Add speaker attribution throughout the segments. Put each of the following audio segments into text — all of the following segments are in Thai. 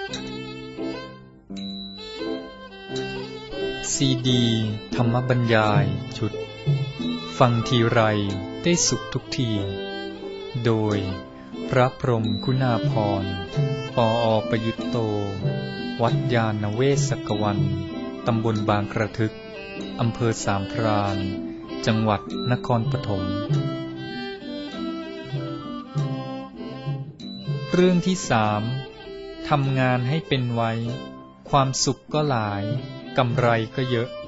Speaker 1: ซีดีธรรมบรรยายชุดฟังทีไรได้สุขทุกทีโดยพระพรหมคุณาภรณ์ปอ.ประยุตโตวัดญาณเวศกวันตำบลบางกระทึกอำเภอสามพรานจังหวัดนครปฐมเรื่องที่3ทำงานให้เป็นไว้ความสุขก็หลายกำไรก็เยอะ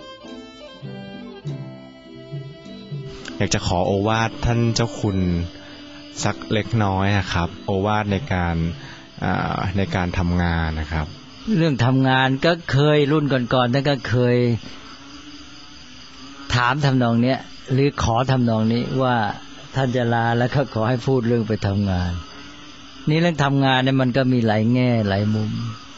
Speaker 2: อยากจะขอโอวาทท่านเจ้าคุณสักเล็กน้อยนะครับโอวาทในการทำงานนะครับ
Speaker 3: เรื่องทำงานก็เคยรุ่นก่อนๆท่านก็เคยถามทำนองเนี้ยหรือขอทำนองนี้ว่าท่านจะลาแล้วก็ขอให้พูดเรื่องไปทำงานนี่เรื่องทำงานเนี่ยมันก็มีหลายแง่หลายมุม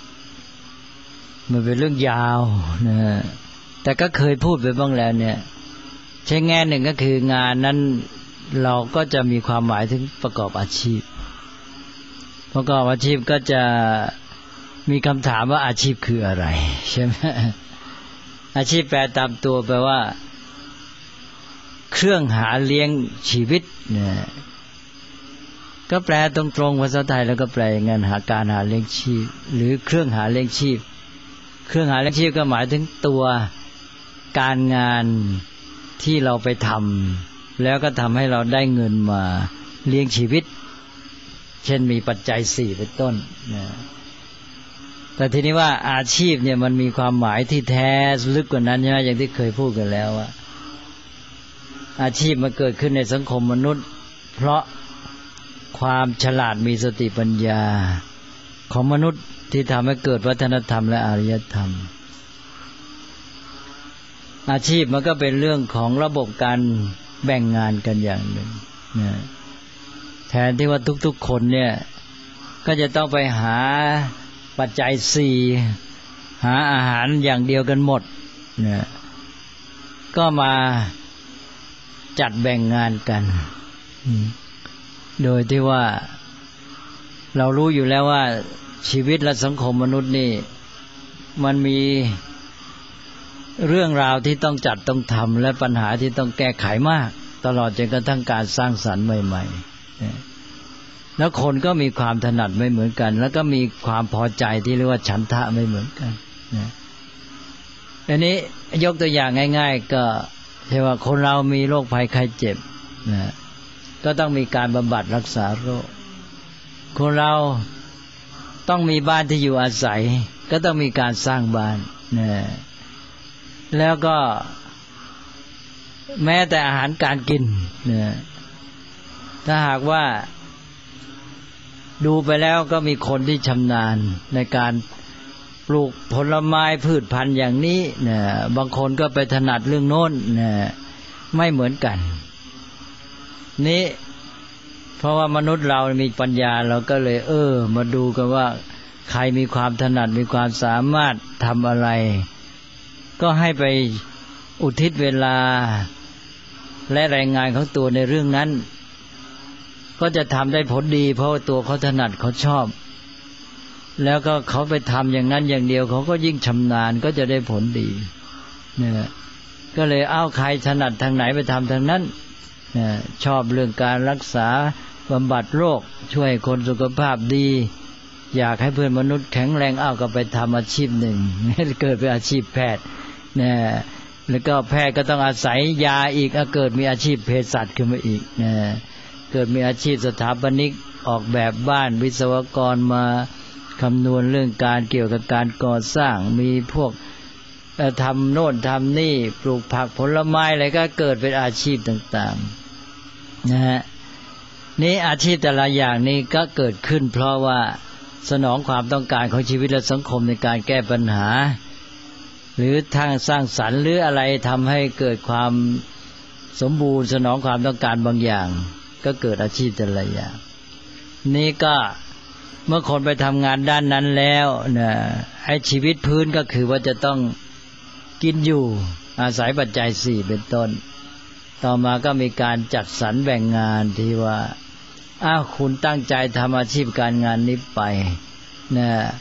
Speaker 3: มันเป็นเรื่องยาวนะแต่ก็เคยพูดไปบ้างแล้วเนี่ยใช้แง่หนึ่งก็คืองานนั้นเราก็จะมีความหมายถึงประกอบอาชีพประกอบอาชีพก็จะมีคำถามว่าอาชีพคืออะไรใช่ไหมอาชีพแปลตามตัวแปลว่าเครื่องหาเลี้ยงชีวิตเนี่ยก็แปลตรงๆภาษาไทยแล้วก็แปลงานหาการหาเลี้ยงชีพหรือเครื่องหาเลี้ยงชีพเครื่องหาเลี้ยงชีพก็หมายถึงตัวการงานที่เราไปทำแล้วก็ทำให้เราได้เงินมาเลี้ยงชีวิตเช่นมีปัจจัย4เป็นต้นนะแต่ทีนี้ว่าอาชีพเนี่ยมันมีความหมายที่แท้ลึกกว่านั้นใช่ไหมอย่างที่เคยพูดกันแล้วว่าอาชีพมันเกิดขึ้นในสังคมมนุษย์เพราะความฉลาดมีสติปัญญาของมนุษย์ที่ทำให้เกิดวัฒนธรรมและอารยธรรมอาชีพมันก็เป็นเรื่องของระบบการแบ่งงานกันอย่างหนึ่งนะแทนที่ว่าทุกๆคนเนี่ยก็จะต้องไปหาปัจจัย4หาอาหารอย่างเดียวกันหมดนะก็มาจัดแบ่งงานกันโดยที่ว่าเรารู้อยู่แล้วว่าชีวิตและสังคมมนุษย์นี่มันมีเรื่องราวที่ต้องจัดต้องทำและปัญหาที่ต้องแก้ไขมากตลอดจนกระทั่งการสร้างสรรค์ใหม่ๆแล้วคนก็มีความถนัดไม่เหมือนกันแล้วก็มีความพอใจที่เรียกว่าฉันทะไม่เหมือนกันอันนี้ยกตัวอย่างง่ายๆก็ที่ว่าคนเรามีโรคภัยไข้เจ็บนะก็ต้องมีการบำบัดรักษาโรคคนเราต้องมีบ้านที่อยู่อาศัยก็ต้องมีการสร้างบ้านนะแล้วก็แม้แต่อาหารการกินนะถ้าหากว่าดูไปแล้วก็มีคนที่ชำนาญในการปลูกผลไม้พืชพันธุ์อย่างนี้นะบางคนก็ไปถนัดเรื่องโน้นนะไม่เหมือนกันนี้เพราะว่ามนุษย์เรามีปัญญาเราก็เลยมาดูกันว่าใครมีความถนัดมีความสามารถทำอะไรก็ให้ไปอุทิศเวลาและแรงงานของตัวในเรื่องนั้นก็จะทำได้ผลดีเพราะตัวเขาถนัดเขาชอบแล้วก็เขาไปทำอย่างนั้นอย่างเดียวเขาก็ยิ่งชำนาญก็จะได้ผลดีเนี่ยก็เลยใครถนัดทางไหนไปทำทางนั้นชอบเรื่องการรักษาบำบัดโรคช่วยคนสุขภาพดีอยากให้เพื่อนมนุษย์แข็งแรงก็ไปทำอาชีพหนึ่งเกิดเป็นอาชีพแพทย์นะแล้วก็แพทย์ก็ต้องอาศัยยาอีกเกิดมีอาชีพเภสัชขึ้นมาอีกนะเกิดมีอาชีพสถาปนิกออกแบบบ้านวิศวกรมาคำนวณเรื่องการเกี่ยวกับการก่อสร้างมีพวกทำโน่นทำนี่ปลูกผักผลไม้อะไรก็เกิดเป็นอาชีพต่างๆนะฮะนี่อาชีพแต่ละอย่างนี้ก็เกิดขึ้นเพราะว่าสนองความต้องการของชีวิตและสังคมในการแก้ปัญหาหรือทางสร้างสรรค์หรืออะไรทำให้เกิดความสมบูรณ์สนองความต้องการบางอย่างก็เกิดอาชีพแต่ละอย่างนี่ก็เมื่อคนไปทำงานด้านนั้นแล้วนะให้ชีวิตพื้นก็คือว่าจะต้องกินอยู่อาศัยปัจจัย4เป็นต้นต่อมาก็มีการจัดสรรแบ่งงานที่ว่าคุณตั้งใจทำอาชีพการงานนี้ไปนะ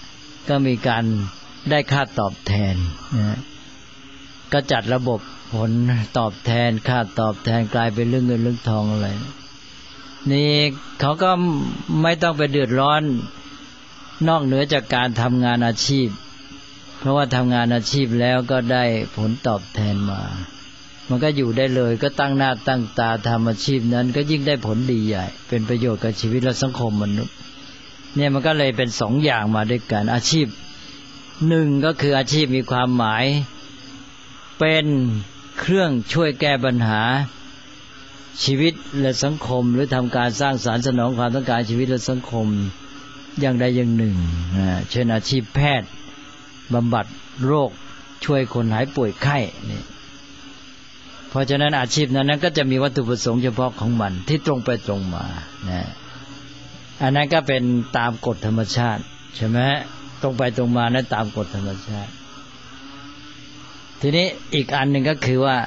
Speaker 3: ก็มีการได้ค่าตอบแทนนะก็จัดระบบผลตอบแทนค่าตอบแทนกลายเป็นเรื่องเงินเรื่องทองอะไรนี่เขาก็ไม่ต้องไปเดือดร้อนนอกเหนือจากการทำงานอาชีพเพราะว่าทำงานอาชีพแล้วก็ได้ผลตอบแทนมามันก็อยู่ได้เลยก็ตั้งหน้าตั้งตาทำอาชีพนั้นก็ยิ่งได้ผลดีใหญ่เป็นประโยชน์กับชีวิตและสังคมมนุษย์เนี่ยมันก็เลยเป็นสองอย่างมาด้วยกันอาชีพหนึ่งก็คืออาชีพมีความหมายเป็นเครื่องช่วยแก้ปัญหาชีวิตและสังคมหรือทำการสร้างสรรค์สนองความต้องการชีวิตและสังคมอย่างใดอย่างหนึ่งเช่นอาชีพแพทย์บำบัดโรคช่วยคนหายป่วยไข้นี่เพราะฉะนั้นอาชีพนั้นก็จะมีวัตถุประสงค์เฉพาะของมันที่ตรงไปตรงมานะอันนั้นก็เป็นตามกฎธรรมชาติใช่ไหมตรงไปตรงมานั้นตามกฎธรรมชาติทีนี้อีกอันหนึ่งก็คือว่า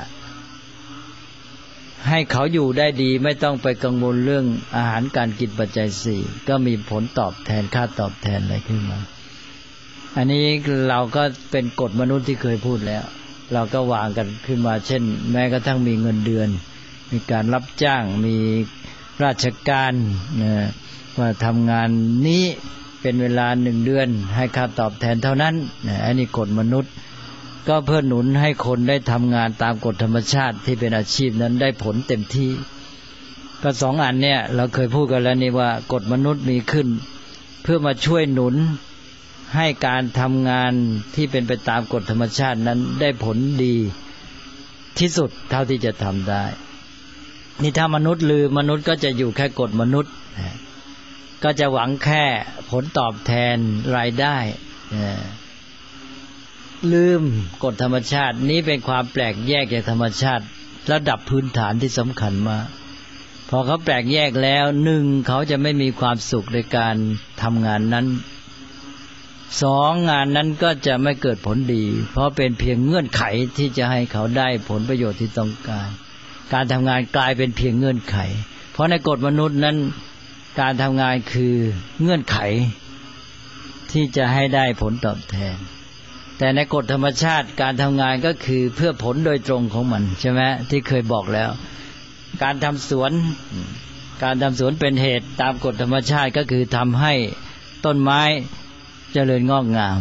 Speaker 3: ให้เขาอยู่ได้ดีไม่ต้องไปกังวลเรื่องอาหารการกินปัจจัยสี่ก็มีผลตอบแทนค่าตอบแทนอะไรขึ้นมาอันนี้เราก็เป็นกฎมนุษย์ที่เคยพูดแล้วเราก็วางกันขึ้นมาเช่นแม้กระทั่งมีเงินเดือนมีการรับจ้างมีราชการว่าทำงานนี้เป็นเวลา1 เดือนให้ค่าตอบแทนเท่านั้นอันนี้กฎมนุษย์ก็เพื่อหนุนให้คนได้ทำงานตามกฎธรรมชาติที่เป็นอาชีพนั้นได้ผลเต็มที่ก็สองอันเนี่ยเราเคยพูดกันแล้วนี่ว่ากฎมนุษย์มีขึ้นเพื่อมาช่วยหนุนให้การทำงานที่เป็นไปตามกฎธรรมชาตินั้นได้ผลดีที่สุดเท่าที่จะทำได้นี่ถ้ามนุษย์ลืมมนุษย์ก็จะอยู่แค่กฎมนุษย์ก็จะหวังแค่ผลตอบแทนรายได้ลืมกฎธรรมชาตินี้เป็นความแปลกแยกจากธรรมชาติระดับพื้นฐานที่สำคัญมากพอเขาแปลกแยกแล้วหนึ่งเขาจะไม่มีความสุขในการทำงานนั้นสองงานนั้นก็จะไม่เกิดผลดีเพราะเป็นเพียงเงื่อนไขที่จะให้เขาได้ผลประโยชน์ที่ต้องการการทำงานกลายเป็นเพียงเงื่อนไขเพราะในกฎมนุษย์นั้นการทำงานคือเงื่อนไขที่จะให้ได้ผลตอบแทนแต่ในกฎธรรมชาติการทำงานก็คือเพื่อผลโดยตรงของมันใช่ไหมที่เคยบอกแล้วการทำสวนเป็นเหตุตามกฎธรรมชาติก็คือทำให้ต้นไม้เจริญงอกงาม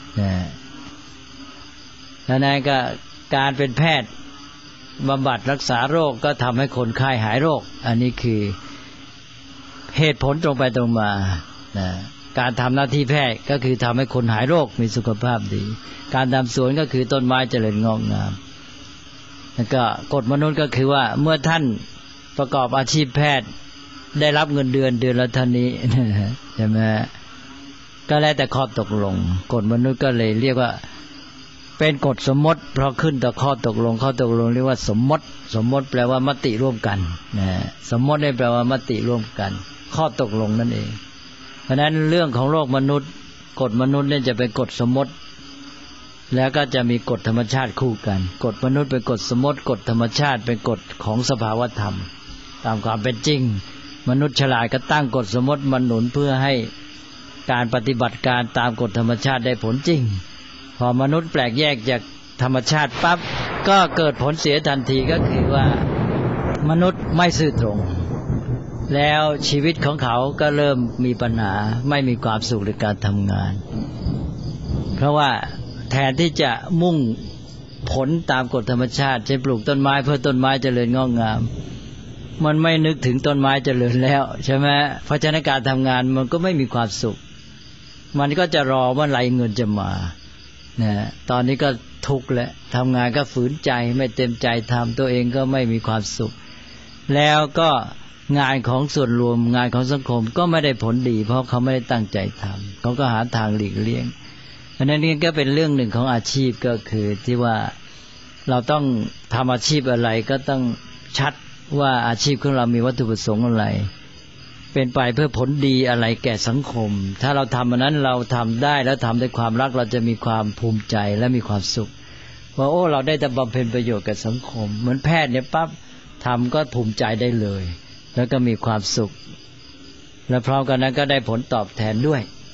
Speaker 3: แล้วนั่นก็การเป็นแพทย์บำบัดรักษาโรคก็ทำให้คนไข้หายโรคอันนี้คือเหตุผลตรงไปตรงมาการทำหน้าที่แพทย์ก็คือทำให้คนหายโรคมีสุขภาพดีการทำสวนก็คือต้นไม้เจริญงอกงามแล้วก็กฎมนุษย์ก็คือว่าเมื่อท่านประกอบอาชีพแพทย์ได้รับเงินเดือนละเท่านี้ใช่ไหมก็แล้วแต่ข้อตกลงกฎมนุษย์ก็เลยเรียกว่าเป็นกฎสมมติเพราะขึ้นต่อข้อตกลงเรียกว่าสมมติแปลว่ามติร่วมกันสมมตินี่แปลว่ามติร่วมกันข้อตกลงนั่นเองเพราะฉะนั้นเรื่องของโลกมนุษย์กฎมนุษย์เนี่ยจะเป็นกฎสมมติแล้วก็จะมีกฎธรรมชาติคู่กันกฎมนุษย์เป็นกฎสมมติกฎธรรมชาติเป็นกฎของสภาวธรรมตามความเป็นจริงมนุษย์ฉลาดก็ตั้งกฎสมมติมาหนุนเพื่อให้การปฏิบัติการตามกฎธรรมชาติได้ผลจริงพอมนุษย์แปลกแยกจากธรรมชาติปั๊บก็เกิดผลเสียทันทีก็คือว่ามนุษย์ไม่ซื่อตรงแล้วชีวิตของเขาก็เริ่มมีปัญหาไม่มีความสุขในการทำงานเพราะว่าแทนที่จะมุ่งผลตามกฎธรรมชาติจะปลูกต้นไม้เพื่อต้นไม้เจริญงอกงามมันไม่นึกถึงต้นไม้เจริญแล้วใช่ไหมเพราะฉะนั้นการทำงานมันก็ไม่มีความสุขมันก็จะรอว่าไหลเงินจะมาตอนนี้ก็ทุกข์แล้วทำงานก็ฝืนใจไม่เต็มใจทำตัวเองก็ไม่มีความสุขแล้วก็งานของส่วนรวมงานของสังคมก็ไม่ได้ผลดีเพราะเขาไม่ได้ตั้งใจทำเขาก็หาทางหลีกเลี่ยงอันนั้นนี่ก็เป็นเรื่องหนึ่งของอาชีพก็คือที่ว่าเราต้องทำอาชีพอะไรก็ต้องชัดว่าอาชีพของเรามีวัตถุประสงค์อะไรเป็นไปเพื่อผลดีอะไรแก่สังคมถ้าเราทำอันนั้นเราทำได้แล้วทำด้วยความรักเราจะมีความภูมิใจและมีความสุขว่าโอ้เราได้แต่บำเพ็ญประโยชน์แก่สังคมเหมือนแพทย์เนี่ยปั๊บทำก็ภูมิใจได้เลยแล้วก็มีความสุขและพร้อมกันนั้นก็ได้ผลตอบแทนด้วย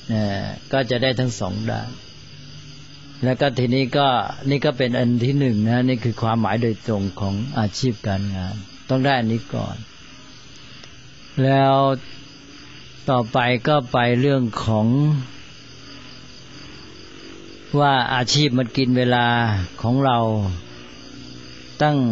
Speaker 3: ก็จะได้ทั้งสองด้านแล้วก็ทีนี้ก็นี่ก็เป็นอันที่หนึ่งนะนี่คือความหมายโดยตรงของอาชีพการงานต้องได้อันนี้ก่อนแล้วต่อไปก็ไปเรื่องของว่าอาชีพมันกินเวลาของเราตั้ง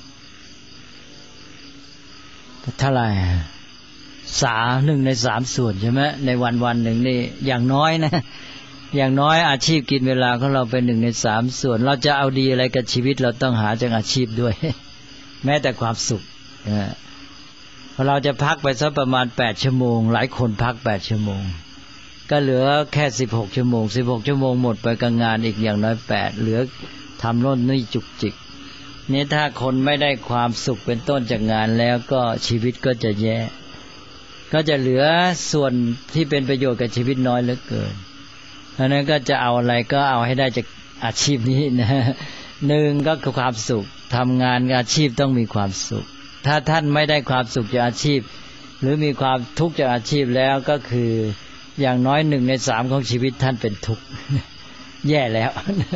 Speaker 3: เท่าไหร่1 ใน 3ส่วนใช่ไหมในวันหนึ่งนี่อย่างน้อยนะอย่างน้อยอาชีพกินเวลาของเราเป็น1 ใน 3ส่วนเราจะเอาดีอะไรกับชีวิตเราต้องหาจากอาชีพด้วย แม้แต่ความสุขพอเราจะพักไปสักประมาณ8ชั่วโมงหลายคนพัก8ชั่วโมงก็เหลือแค่16ชั่วโมง16ชั่วโมงหมดไปกับงานอีกอย่างน้อย8เหลือทำโน่นนี่จุกจิกนี่ถ้าคนไม่ได้ความสุขเป็นต้นจากงานแล้วก็ชีวิตก็จะแย่ก็จะเหลือส่วนที่เป็นประโยชน์กับชีวิตน้อยเหลือเกินเพราะนั้นก็จะเอาอะไรก็เอาให้ได้จากอาชีพนี้นะ1ก็คือความสุขทำงานอาชีพต้องมีความสุขถ้าท่านไม่ได้ความสุขจากอาชีพหรือมีความทุกข์จากอาชีพแล้วก็คืออย่างน้อย1 ใน 3ของชีวิตท่านเป็นทุกข์แย่แล้ว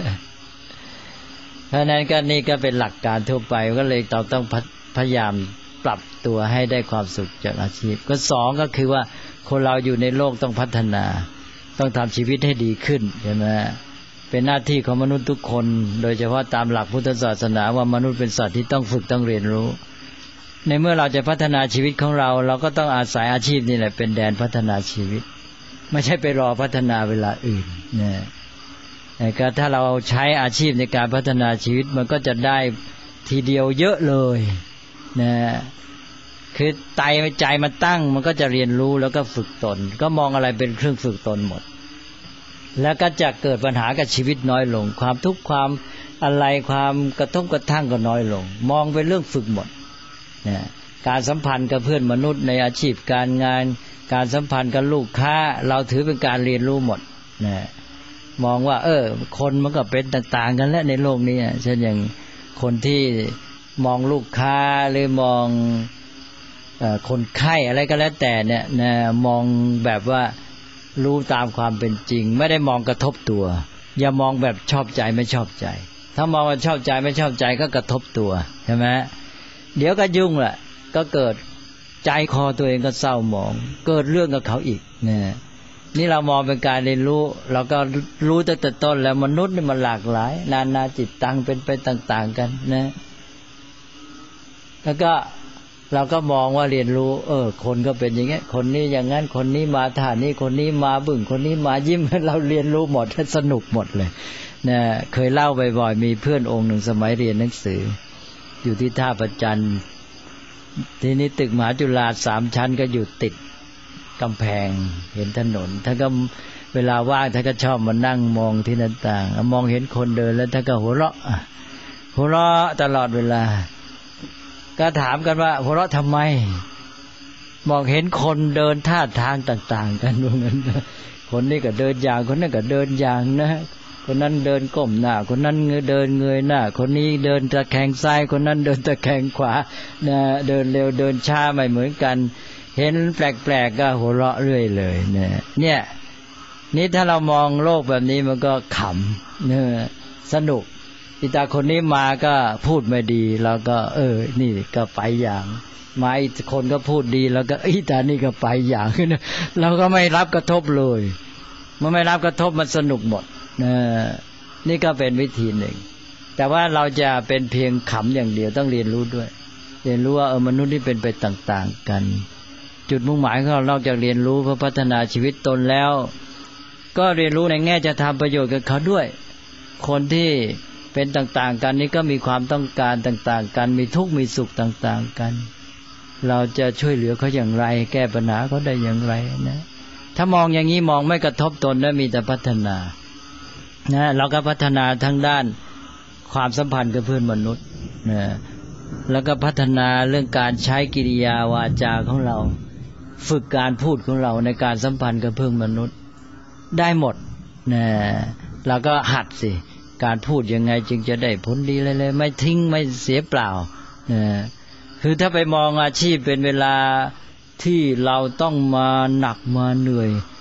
Speaker 3: เพราะนั้นก็นี่ก็เป็นหลักการทั่วไปก็เลยต้องพยายามปรับตัวให้ได้ความสุขจากอาชีพก็2ก็คือว่าคนเราอยู่ในโลกต้องพัฒนาต้องทำชีวิตให้ดีขึ้นใช่ไหมเป็นหน้าที่ของมนุษย์ทุกคนโดยเฉพาะตามหลักพุทธศาสนาว่ามนุษย์เป็นสัตว์ที่ต้องฝึกต้องเรียนรู้ในเมื่อเราจะพัฒนาชีวิตของเราเราก็ต้องอาศัยอาชีพนี่แหละเป็นแดนพัฒนาชีวิตไม่ใช่ไปรอพัฒนาเวลาอื่นนะแต่ก็ถ้าเราใช้อาชีพในการพัฒนาชีวิตมันก็จะได้ทีเดียวเยอะเลยนะคือใจมันตั้งมันก็จะเรียนรู้แล้วก็ฝึกตนก็มองอะไรเป็นเครื่องฝึกตนหมดแล้วก็จะเกิดปัญหากับชีวิตน้อยลงความทุกข์ความอะไรความกระทบกระทั่งก็น้อยลงมองเป็นเรื่องฝึกหมดนะการสัมพันธ์กับเพื่อนมนุษย์ในอาชีพการงานการสัมพันธ์กับลูกค้าเราถือเป็นการเรียนรู้หมดนะมองว่าคนมันก็เป็นต่างๆกันแล้วในโลกนี้เช่นอย่างคนที่มองลูกค้าหรือมองคนไข้อะไรก็แล้วแต่เนี่ยนะมองแบบว่ารู้ตามความเป็นจริงไม่ได้มองกระทบตัวอย่ามองแบบชอบใจไม่ชอบใจถ้ามองว่าชอบใจไม่ชอบใจก็กระทบตัวใช่ไหมเดี๋ยวก็ยุ่งแหละก็เกิดใจคอตัวเองก็เศร้าหมองเกิดเรื่องกับเขาอีกนี่เรามองเป็นการเรียนรู้เราก็รู้ตั้งแต่ต้นแล้วมนุษย์นี่มันหลากหลายนานาจิตตังเป็นไปต่างๆกันนะแล้วก็เราก็มองว่าเรียนรู้คนก็เป็นอย่างเงี้ยคนนี้อย่างนั้นคนนี้มาท่านี้คนนี้มาบึ้งคนนี้มายิ้มเราเรียนรู้หมดสนุกหมดเลยนะเคยเล่าบ่อยๆมีเพื่อนองค์หนึ่งสมัยเรียนหนังสืออยู่ที่ท่าประจันทีนี้ตึกมหาจุฬา3ชั้นก็อยู่ติดกำแพงเห็นถนนท่านก็เวลาว่างท่านก็ชอบมานั่งมองที่หน้าต่างมองเห็นคนเดินแล้วท่านก็หัวเราะตลอดเวลาก็ถามกันว่าหัวเราะทำไมมองเห็นคนเดินท่าทางต่างๆกันว่างั้นคนนี้ก็เดินอย่างคนนั้นก็เดินอย่างนะคนนั้นเดินก้มหน้าคนนั้นเดินเงยหน้าคนนี้เดินตะแคงซ้ายคนนั้นเดินตะแคงขวานะเดินเร็วเดินช้าไม่เหมือนกันเห็นแปลกๆก็หัวเราะเรื่อยเลยเนี่ยนี่ถ้าเรามองโลกแบบนี้มันก็ขำสนุกอีตาคนนี้มาก็พูดไม่ดีแล้วก็นี่ก็ไปอย่างมาอีกคนก็พูดดีแล้วก็อีตานี่ก็ไปอย่างเราก็ไม่รับกระทบเลยมันไม่รับกระทบมันสนุกหมดนี่ก็เป็นวิธีหนึ่งแต่ว่าเราจะเป็นเพียงขำอย่างเดียวต้องเรียนรู้ด้วยเรียนรู้ว่ามนุษย์นี่เป็นไปต่างๆกันจุดมุ่งหมายของเรานอกจากเรียนรู้เพื่อพัฒนาชีวิตตนแล้วก็เรียนรู้ในแง่จะทำประโยชน์กับเขาด้วยคนที่เป็นต่างๆกันนี้ก็มีความต้องการต่างๆกันมีทุกข์มีสุขต่างๆกันเราจะช่วยเหลือเขาอย่างไรแก้ปัญหาเขาได้อย่างไรนะถ้ามองอย่างนี้มองไม่กระทบตนแล้วมีแต่พัฒนานะเราก็พัฒนาทั้งด้านความสัมพันธ์กับเพื่อนมนุษย์นะแล้วก็พัฒนาเรื่องการใช้กิริยาวาจาของเราฝึกการพูดของเราในการสัมพันธ์กับเพื่อนมนุษย์ได้หมดนะเราก็หัดสิการพูดยังไงจึงจะได้ผลดีเลยไม่ทิ้งไม่เสียเปล่านะคือถ้าไปมองอาชีพเป็นเวลาที่เราต้องมาหนักมาเหนื่อย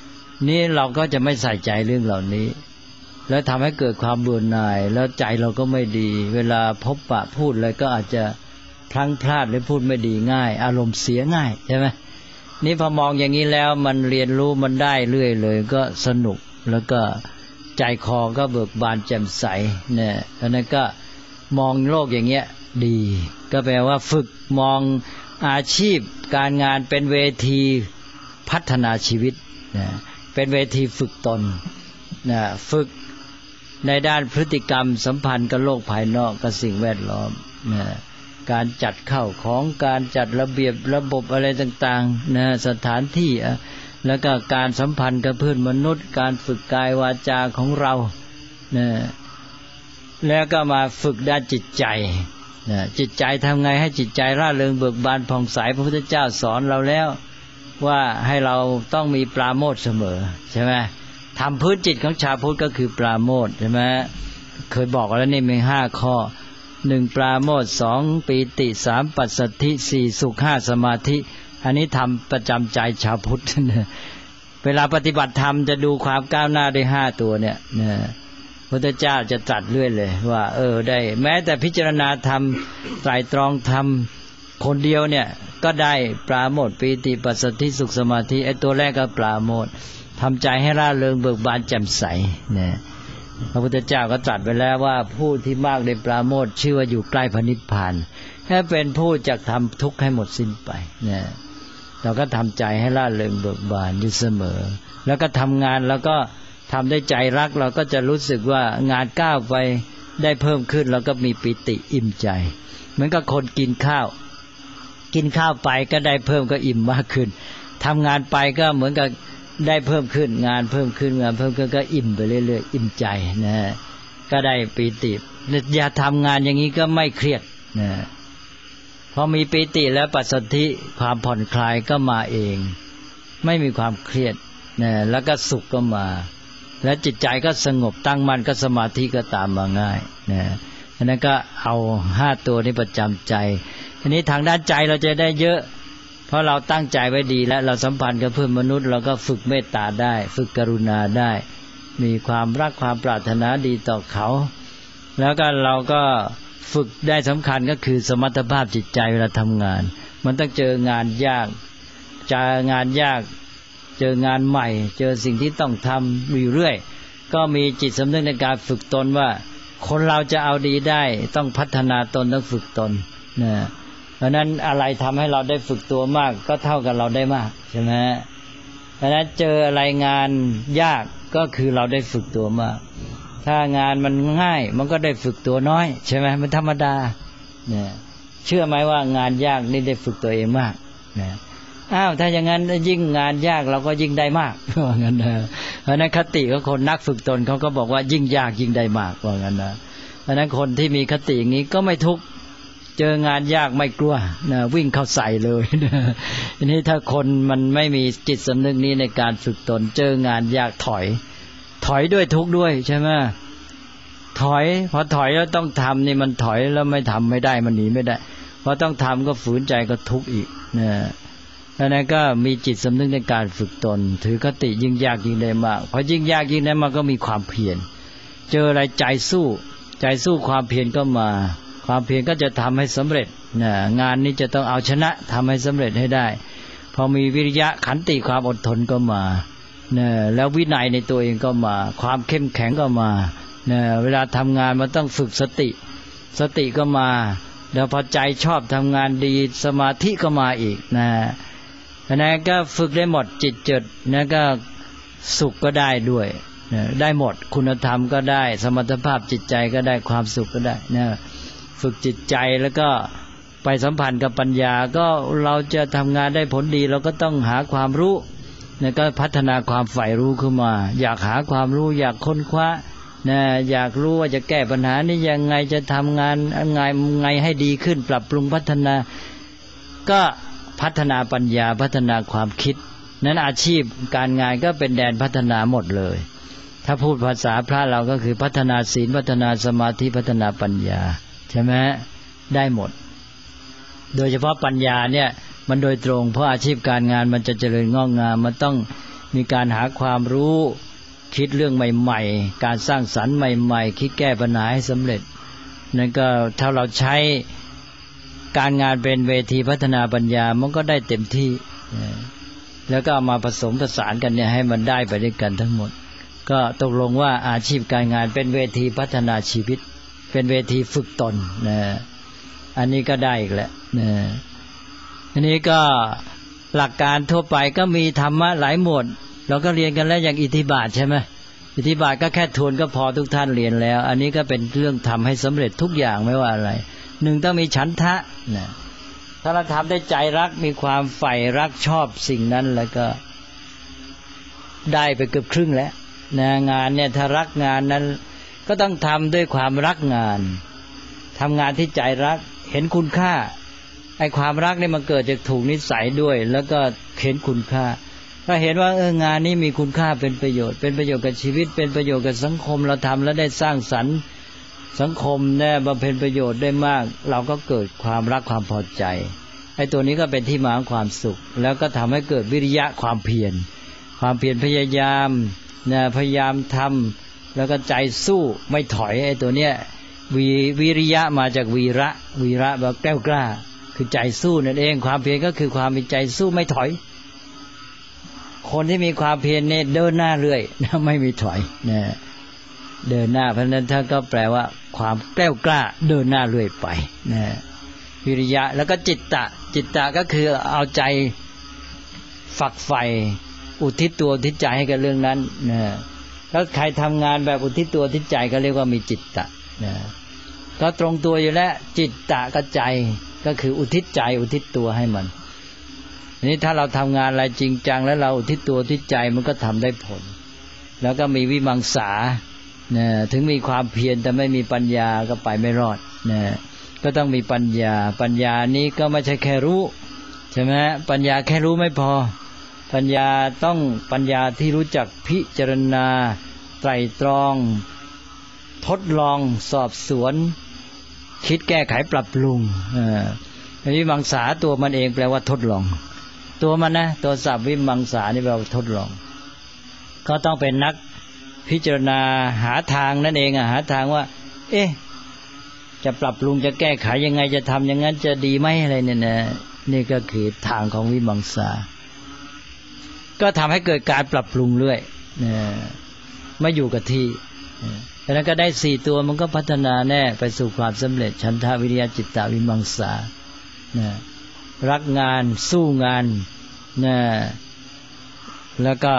Speaker 3: นี้เราก็จะไม่ใส่ใจเรื่องเหล่านี้แล้วทำให้เกิดความเบื่อหน่ายแล้วใจเราก็ไม่ดีเวลาพบปะพูดอะไรก็อาจจะพลั้งพลาดหรือพูดไม่ดีง่ายอารมณ์เสียง่ายใช่ไหมนี่พอมองอย่างนี้แล้วมันเรียนรู้มันได้เรื่อยเลยก็สนุกแล้วก็ใจคอก็เบิกบานแจ่มใสเนี่ยอันนั้นก็มองโลกอย่างเงี้ยดีก็แปลว่าฝึกมองอาชีพการงานเป็นเวทีพัฒนาชีวิตนะเป็นเวทีฝึกตนนะฝึกในด้านพฤติกรรมสัมพันธ์กับโลกภายนอกกับสิ่งแวดล้อมนะการจัดเข้าของการจัดระเบียบระบบอะไรต่างๆนะสถานที่แล้วก็การสัมพันธ์กับเพื่อนมนุษย์การฝึกกายวาจาของเรานะแล้วก็มาฝึกด้านจิตใจนะจิตใจทำไงให้จิตใจร่าเริงเบิกบานผ่องใสพระพุทธเจ้าสอนเราแล้วว่าให้เราต้องมีปราโมทย์เสมอใช่ไหมทำพื้นจิตของชาวพุทธก็คือปราโมทย์ใช่ไหมเคยบอกแล้วนี่มี5 ข้อ1ปราโมทย์2ปีติ3ปัสสัทธิ4สุข5สมาธิอันนี้ทำประจำใจชาวพุทธเวลาปฏิบัติธรรมจะดูความก้าวหน้าได้5ตัวเนี่ยนะพระพุทธเจ้าจะตรัสเรื่อยเลยว่าได้แม้แต่พิจารณาธรรมไตรตรองธรรมคนเดียวเนี่ยก็ได้ปราโมทย์ปีติปัสสัทธิสุขสมาธิไอ้ตัวแรกก็ปราโมทย์ทำใจให้ร่าเริงเบิกบานแจ่มใสนะพระพุทธเจ้าก็ตรัสไว้แล้วว่าผู้ที่มากในปราโมทย์ชื่อว่าอยู่ใกล้พระนิพพานถ้าเป็นผู้จักทำทุกข์ให้หมดสิ้นไปนะเราก็ทำใจให้ร่าเริงเบิกบานอยู่เสมอแล้วก็ทำงานแล้วก็ทำด้วยใจรักเราก็จะรู้สึกว่างานก้าวไปได้เพิ่มขึ้นเราก็มีปิติอิ่มใจเหมือนกับคนกินข้าวไปก็ได้เพิ่มก็อิ่มมากขึ้นทำงานไปก็เหมือนกับได้เพิ่มขึ้นงานเพิ่มขึ้นก็อิ่มไปเรื่อยๆอิ่มใจนะก็ได้ปิติอย่าทำงานอย่างนี้ก็ไม่เครียดนะพอมีปิติแล้วปัสสัทธิความผ่อนคลายก็มาเองไม่มีความเครียดนะแล้วก็สุขก็มาและจิตใจก็สงบตั้งมั่นก็สมาธิก็ตามมาง่ายนะฉะนั้นก็เอา5ตัวนี้ประจำใจทีนี้ทางด้านใจเราจะได้เยอะเพราะเราตั้งใจไว้ดีแล้วเราสัมพันธ์กับเพื่อนมนุษย์เราก็ฝึกเมตตาได้ฝึกกรุณาได้มีความรักความปรารถนาดีต่อเขาแล้วก็เราก็ฝึกได้สำคัญก็คือสมรรถภาพจิตใจเวลาทำงานมันต้องเจองานยากเจองานยากเจองานใหม่เจอสิ่งที่ต้องทำอยู่เรื่อยก็มีจิตสำนึกในการฝึกตนว่าคนเราจะเอาดีได้ต้องพัฒนาตนต้องฝึกตนนะเพราะนั้นอะไรทำให้เราได้ฝึกตัวมากก็เท่ากับเราได้มากใช่ไหมเพราะนั้นเจออะไรงานยากก็คือเราได้ฝึกตัวมากถ้างานมันง่ายมันก็ได้ฝึกตัวน้อยใช่ไหมมันธรรมดาเนี่ยเชื่อไหมว่างานยากนี่ได้ฝึกตัวเองมากนะถ้าอย่างนั้นยิ่งงานยากเราก็ยิ่งได้มากว่างั้นนะเพราะนั้นคติของคนนักฝึกตนเขาก็บอกว่ายิ่งยากยิ่งได้มากว่างั้นนะเพราะนั้นคนที่มีคติอย่างนี้ก็ไม่ทุกข์เจองานยากไม่กลัวนะวิ่งเข้าใส่เลยนะทีนี้ถ้าคนมันไม่มีจิตสำนึกนี้ในการฝึกตนเจองานยากถอยด้วยทุกข์ด้วยใช่ไหมถอยพอถอยแล้วต้องทำนี่มันถอยแล้วไม่ทำไม่ได้มันหนีไม่ได้พอต้องทำก็ฝืนใจก็ทุกข์อีกนะแล้วนั้นก็มีจิตสำนึกในการฝึกตนถือคติยิ่งยากยิ่งได้มากพอยิ่งยากยิ่งได้มากก็มีความเพียรเจออะไรใจสู้ความเพียรก็มาความเพียรก็จะทำให้สำเร็จนะงานนี้จะต้องเอาชนะทำให้สำเร็จให้ได้พอมีวิริยะขันติความอดทนก็มานะแล้ววินัยในตัวเองก็มาความเข้มแข็งก็มานะเวลาทำงานมันต้องฝึกสติก็มาแล้วพอใจชอบทำงานดีสมาธิก็มาอีกนะนั้นก็ฝึกได้หมดจิตเจิดนะก็สุขก็ได้ด้วยนะได้หมดคุณธรรมก็ได้สมรรถภาพจิตใจก็ได้ความสุขก็ได้นะฝึกจิตใจแล้วก็ไปสัมพันธ์กับปัญญาก็เราจะทำงานได้ผลดีเราก็ต้องหาความรู้นะก็พัฒนาความใฝ่รู้ขึ้นมาอยากหาความรู้อยากค้นคว้านะอยากรู้ว่าจะแก้ปัญหานี้ยังไงจะทำงานไงให้ดีขึ้นปรับปรุงพัฒนาก็พัฒนาปัญญาพัฒนาความคิดนั้นอาชีพการงานก็เป็นแดนพัฒนาหมดเลยถ้าพูดภาษาพระเราก็คือพัฒนาศีลพัฒนาสมาธิพัฒนาปัญญาใช่ไหมได้หมดโดยเฉพาะปัญญาเนี่ยมันโดยตรงเพราะอาชีพการงานมันจะเจริญงอกงามมันต้องมีการหาความรู้คิดเรื่องใหม่ๆการสร้างสรรค์ใหม่ๆคิดแก้ปัญหาให้สำเร็จนั่นก็ถ้าเราใช้การงานเป็นเวทีพัฒนาปัญญามันก็ได้เต็มที่แล้วก็เอามาผสมผสานกันเนี่ยให้มันได้ไปด้วยกันทั้งหมดก็ตกลงว่าอาชีพการงานเป็นเวทีพัฒนาชีวิตเป็นเวทีฝึกตนนะอันนี้ก็ได้อีกแล้วนะอันนี้ก็หลักการทั่วไปก็มีธรรมะหลายหมวดเราก็เรียนกันแล้วอย่างอิทธิบาทใช่ไหมอิทธิบาทก็แค่ทวนก็พอทุกท่านเรียนแล้วอันนี้ก็เป็นเรื่องทำให้สำเร็จทุกอย่างไม่ว่าอะไรหนึ่งต้องมีฉันทะนะถ้าเราทำได้ใจรักมีความใฝ่รักชอบสิ่งนั้นแล้วก็ได้ไปเกือบครึ่งแล้วนะงานเนี่ยถ้ารักงานนั้นก็ต้องทำด้วยความรักงานทำงานที่ใจรักเห็นคุณค่าไอ้ความรักนี่มันเกิดจากถูกนิสัยด้วยแล้วก็เห็นคุณค่าก็เห็นว่างานนี้มีคุณค่าเป็นประโยชน์กับชีวิตเป็นประโยชน์กับสังคมเราทำแล้วได้สร้างสรรค์สังคมได้บำเพ็ญประโยชน์ได้มากเราก็เกิดความรักความพอใจไอ้ตัวนี้ก็เป็นที่มาของความสุขแล้วก็ทำให้เกิดวิริยะความเพียรพยายามพยายามทำแล้วก็ใจสู้ไม่ถอยไอ้ตัวเนี้ยวิริยะมาจากวีระแบบแกล้วกล้าคือใจสู้นั่นเองความเพียรก็คือความมีใจสู้ไม่ถอยคนที่มีความเพียรเนี่ยเดินหน้าเรื่อยไม่มีถอยนะเดินหน้าเพราะนั้นท่านก็แปลว่าความแกล้วกล้าเดินหน้าเรื่อยไปนะวิริยะแล้วก็จิตตะก็คือเอาใจฝักใฝ่อุทิศตัวอุทิศใจให้กับเรื่องนั้นนะแล้วใครทำงานแบบอุทิศตัวอุทิศใจก็เรียกว่ามีจิตตะนะก็ตรงตัวอยู่แล้วจิตตะกับใจก็คืออุทิศใจอุทิศตัวให้มันนี้ถ้าเราทำงานอะไรจริงจังแล้วเราอุทิศตัวอุทิศใจมันก็ทำได้ผลแล้วก็มีวิมังสาถึงมีความเพียรแต่ไม่มีปัญญาก็ไปไม่รอดก็ต้องมีปัญญานี้ก็ไม่ใช่แค่รู้ใช่ไหมปัญญาแค่รู้ไม่พอปัญญาต้องปัญญาที่รู้จักพิจารณาไตร่ตรองทดลองสอบสวนคิดแก้ไขปรับปรุงวิมังสาตัวมันเองแปลว่าทดลองตัวมันนะตัวศัพท์วิมังสานี่แปลว่าทดลองก็ต้องเป็นนักพิจารณาหาทางนั่นเองหาทางว่าจะปรับปรุงจะแก้ไขยังไงจะทำอย่างนั้นจะดีไหมอะไรเนี่ยนะนี่ก็คือทางของวิมังสาก็ทำให้เกิดการปรับปรุงเรื่อยไม่อยู่กับที่ดังนั้นก็ได้4ตัวมันก็พัฒนาแน่ไปสู่ความสำเร็จฉันทะวิริยะจิตตะวิมังสารักงานสู้งานแล้วก็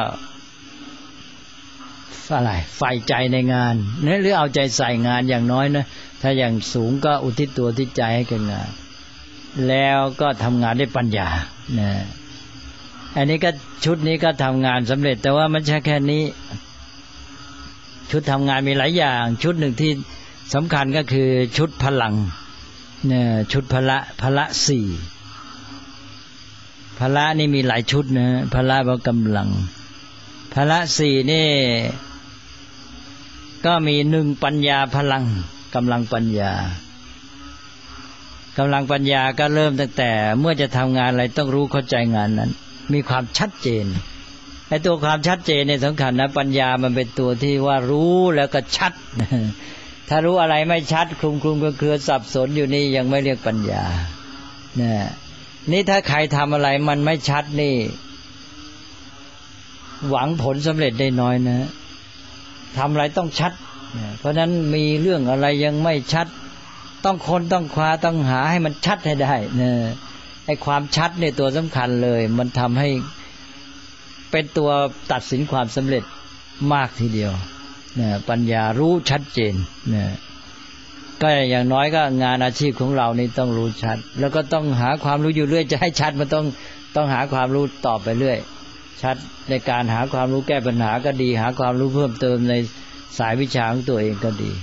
Speaker 3: อะไรใฝ่ใจในงานหรือเอาใจใส่งานอย่างน้อยนะถ้าอย่างสูงก็อุทิศตัวอุทิศใจให้กับงานแล้วก็ทำงานด้วยปัญญาอันนี้ก็ชุดนี้ก็ทำงานสำเร็จแต่ว่ามันใช่แค่นี้ชุดทำงานมีหลายอย่างชุดหนึ่งที่สำคัญก็คือชุดพลังชุดพละ4พละนี่มีหลายชุดนะพละว่ากำลังพละ4นี่ก็มี1ปัญญาพลังกำลังปัญญากำลังปัญญาก็เริ่มตั้งแต่เมื่อจะทำงานอะไรต้องรู้เข้าใจงานนั้นมีความชัดเจนไอ้ตัวความชัดเจนเนี่ยสำคัญนะปัญญามันเป็นตัวที่ว่ารู้แล้วก็ชัดถ้ารู้อะไรไม่ชัดคลุมเครือสับสนอยู่นี่ยังไม่เรียกปัญญานี่ถ้าใครทำอะไรมันไม่ชัดนี่หวังผลสำเร็จได้น้อยนะทำอะไรต้องชัดเพราะฉะนั้นมีเรื่องอะไรยังไม่ชัดต้องค้นต้องคว้าต้องหาให้มันชัดให้ได้ไอ้ความชัดเนี่ยตัวสำคัญเลยมันทำให้เป็นตัวตัดสินความสำเร็จมากทีเดียวปัญญารู้ชัดเจนก็อย่างน้อยก็งานอาชีพของเรานี่ต้องรู้ชัดแล้วก็ต้องหาความรู้อยู่เรื่อยจะให้ชัดมันต้องหาความรู้ต่อไปเรื่อยชัดในการหาความรู้แก้ปัญหาก็ดีหาความรู้เพิ่มเติมในสายวิชาของตัวเองก็ดี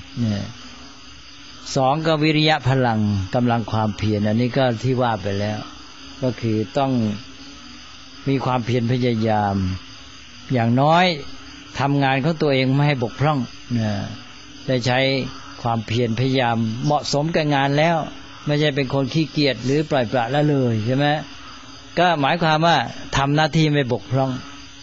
Speaker 3: 2ก็วิริยะพลังกำลังความเพียรอันนี้ก็ที่ว่าไปแล้วก็คือต้องมีความเพียรพยายามอย่างน้อยทำงานของตัวเองไม่ให้บกพร่องได้ใช้ความเพียรพยายามเหมาะสมกับงานแล้วไม่ใช่เป็นคนขี้เกียจหรือปล่อยปละละเลยใช่ไหมก็หมายความว่าทำหน้าที่ไม่บกพร่อง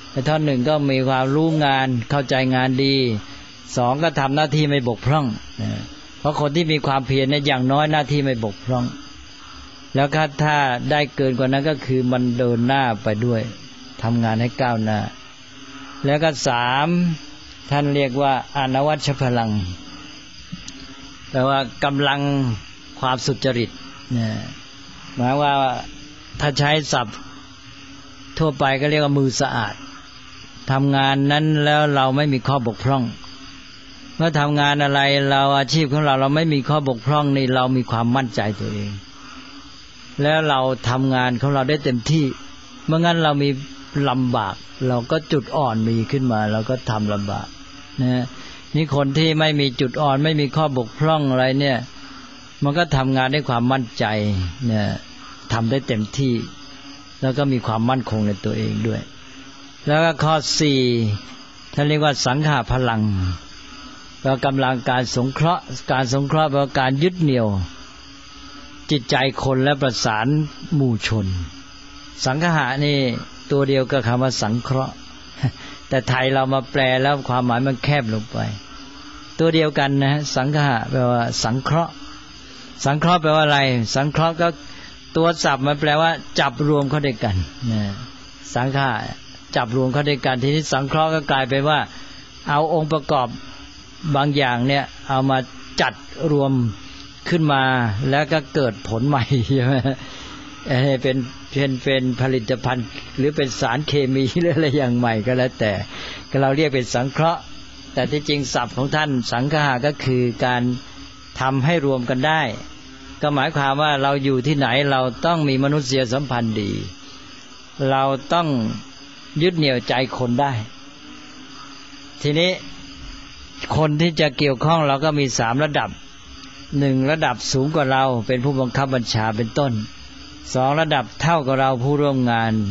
Speaker 3: แต่ท่อนหนึ่งก็มีความรู้งานเข้าใจงานดีสองก็ทำหน้าที่ไม่บกพร่องเพราะคนที่มีความเพียรเนี่ยอย่างน้อยหน้าที่ไม่บกพร่องแล้วก็ถ้าได้เกินกว่านั้นก็คือมันเดินหน้าไปด้วยทำงานให้ก้าวหน้าแล้วก็สามท่านเรียกว่าอนวัชพลังแปลว่ากำลังความสุจริตหมายว่าถ้าใช้ศัพท์ทั่วไปก็เรียกว่ามือสะอาดทำงานนั้นแล้วเราไม่มีข้อบกพร่องเมื่อทำงานอะไรเราอาชีพของเราไม่มีข้อบกพร่องนี่เรามีความมั่นใจตัวเองแล้วเราทำงานของเราได้เต็มที่เมื่องั้นเรามีลำบากเราก็จุดอ่อนมีขึ้นมาเราก็ทำลำบากนะนี่คนที่ไม่มีจุดอ่อนไม่มีข้อบกพร่องอะไรเนี่ยมันก็ทำงานด้วยความมั่นใจเนี่ยทำได้เต็มที่แล้วก็มีความมั่นคงในตัวเองด้วยแล้วก็ข้อ4ท่านเรียกว่าสังฆพลังแปลว่ากำลังการสงเคราะห์การสงเคราะห์แปลว่าการยึดเหนี่ยวจิตใจคนและประสานหมู่ชนสังฆะนี่ตัวเดียวกับคำว่าสังเคราะห์แต่ไทยเรามาแปลแล้วความหมายมันแคบลงไปตัวเดียวกันนะสังฆะแปลว่าสังเคราะห์สังเคราะห์แปลว่าอะไรสังเคราะห์ก็ตัวศัพท์มันแปลว่าจับรวมเข้าด้วยกันนะสังฆะจับรวมเข้าด้วยกันทีนี้สังเคราะห์ก็กลายเป็นว่าเอาองค์ประกอบบางอย่างเนี่ยเอามาจัดรวมขึ้นมาแล้วก็เกิดผลใหม่ใช่ไหมเป็นผลิตภัณฑ์หรือเป็นสารเคมีหรืออะไรอย่างใหม่ก็แล้วแต่ก็เราเรียกเป็นสังเคราะห์แต่ที่จริงศัพท์ของท่านสังฆะก็คือการทำให้รวมกันได้ก็หมายความว่าเราอยู่ที่ไหนเราต้องมีมนุษยสัมพันธ์ดีเราต้องยึดเหนี่ยวใจคนได้ทีนี้คนที่จะเกี่ยวข้องเราก็มี3ระดับ1ระดับสูงกว่าเราเป็นผู้บังคับบัญชาเป็นต้น2ระดับเท่ากับเราผู้ร่วมงาน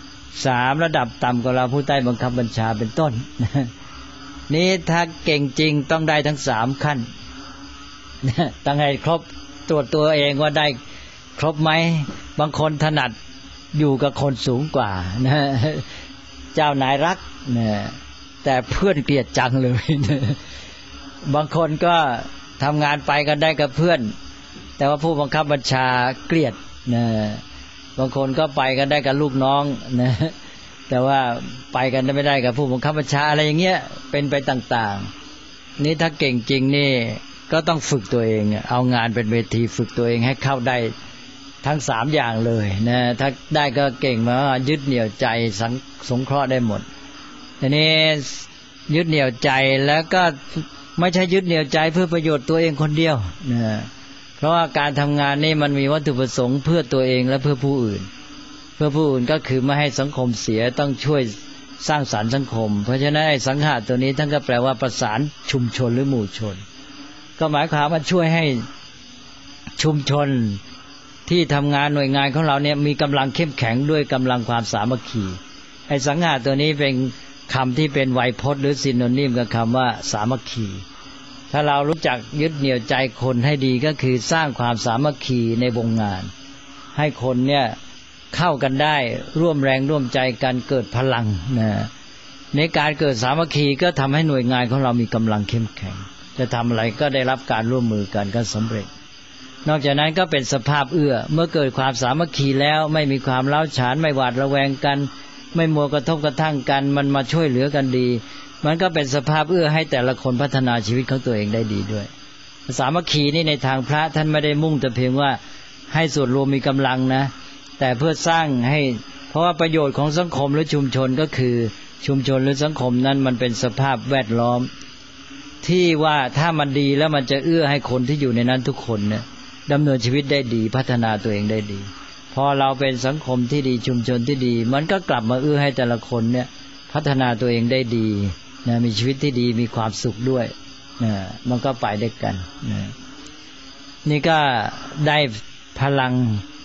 Speaker 3: 3ระดับต่ำกว่าเราผู้ใต้บังคับบัญชาเป็นต้นนี้ถ้าเก่งจริงต้องได้ทั้ง3ขั้นต้องให้ครบตรวจตัวเองว่าได้ครบไหมบางคนถนัดอยู่กับคนสูงกว่านะเจ้านายรักนะแต่เพื่อนเกลียดจังเลยนะบางคนก็ทำงานไปกันได้กับเพื่อนแต่ว่าผู้บังคับบัญชาเกลียดนะบางคนก็ไปกันได้กับลูกน้องนะแต่ว่าไปกันไม่ได้กับผู้บังคับบัญชาอะไรอย่างเงี้ยเป็นไปต่างๆนี่ถ้าเก่งจริงนี่ก็ต้องฝึกตัวเองเอางานเป็นเวทีฝึกตัวเองให้เข้าได้ทั้ง3อย่างเลยนะถ้าได้ก็เก่งมายึดเหนี่ยวใจสงเคราะห์ได้หมดทีนี้ยึดเหนี่ยวใจแล้วก็ไม่ใช่ยึดเหนี่ยวใจเพื่อประโยชน์ตัวเองคนเดียวนะเพราะว่าการทำงานนี่มันมีวัตถุประสงค์เพื่อตัวเองและเพื่อผู้อื่นเพื่อผู้อื่นก็คือไม่ให้สังคมเสียต้องช่วยสร้างสรรค์สังคมเพราะฉะนั้นไอ้สังฆะตัวนี้ท่านก็แปลว่าประสานชุมชนหรือหมู่ชนก็หมายความว่าช่วยให้ชุมชนที่ทำงานหน่วยงานของเราเนี่ยมีกำลังเข้มแข็งด้วยกำลังความสามัคคีไอ้สังฆะตัวนี้เป็นคำที่เป็นไวยพจน์หรือซินโนนิมกับคำว่าสามัคคีถ้าเรารู้จักยึดเหนี่ยวใจคนให้ดีก็คือสร้างความสามัคคีในวงงานให้คนเนี่ยเข้ากันได้ร่วมแรงร่วมใจกันเกิดพลังนะในการเกิดสามัคคีก็ทำให้หน่วยงานของเรามีกำลังเข้มแข็งจะทำอะไรก็ได้รับการร่วมมือกันก็สำเร็จนอกจากนั้นก็เป็นสภาพเอื้อเมื่อเกิดความสามัคคีแล้วไม่มีความร้าวฉานไม่หวาดระแวงกันไม่มัวกระทบกระทั่งกันมันมาช่วยเหลือกันดีมันก็เป็นสภาพเอื้อให้แต่ละคนพัฒนาชีวิตของตัวเองได้ดีด้วยสามัคคีนี่ในทางพระท่านไม่ได้มุ่งแต่เพียงว่าให้ส่วนรวมมีกำลังนะแต่เพื่อสร้างให้เพราะว่าประโยชน์ของสังคมหรือชุมชนก็คือชุมชนหรือสังคมนั้นมันเป็นสภาพแวดล้อมที่ว่าถ้ามันดีแล้วมันจะเอื้อให้คนที่อยู่ในนั้นทุกคนเนี่ยดำเนินชีวิตได้ดีพัฒนาตัวเองได้ดีพอเราเป็นสังคมที่ดีชุมชนที่ดีมันก็กลับมาเอื้อให้แต่ละคนเนี่ยพัฒนาตัวเองได้ดีนะมีชีวิตที่ดีมีความสุขด้วยนะมันก็ไปด้วยกันนะนี่ก็ได้พลัง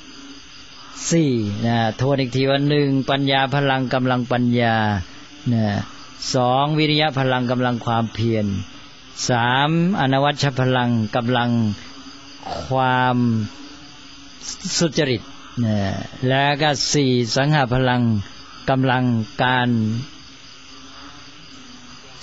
Speaker 3: 4นะทวนอีกทีว่า1ปัญญาพลังกำลังปัญญานะ2วิริยะพลังกำลังความเพียร3อนวัชพลังกำลังความสุจริตนะแล้วก็4สังฆพลังกำลังการ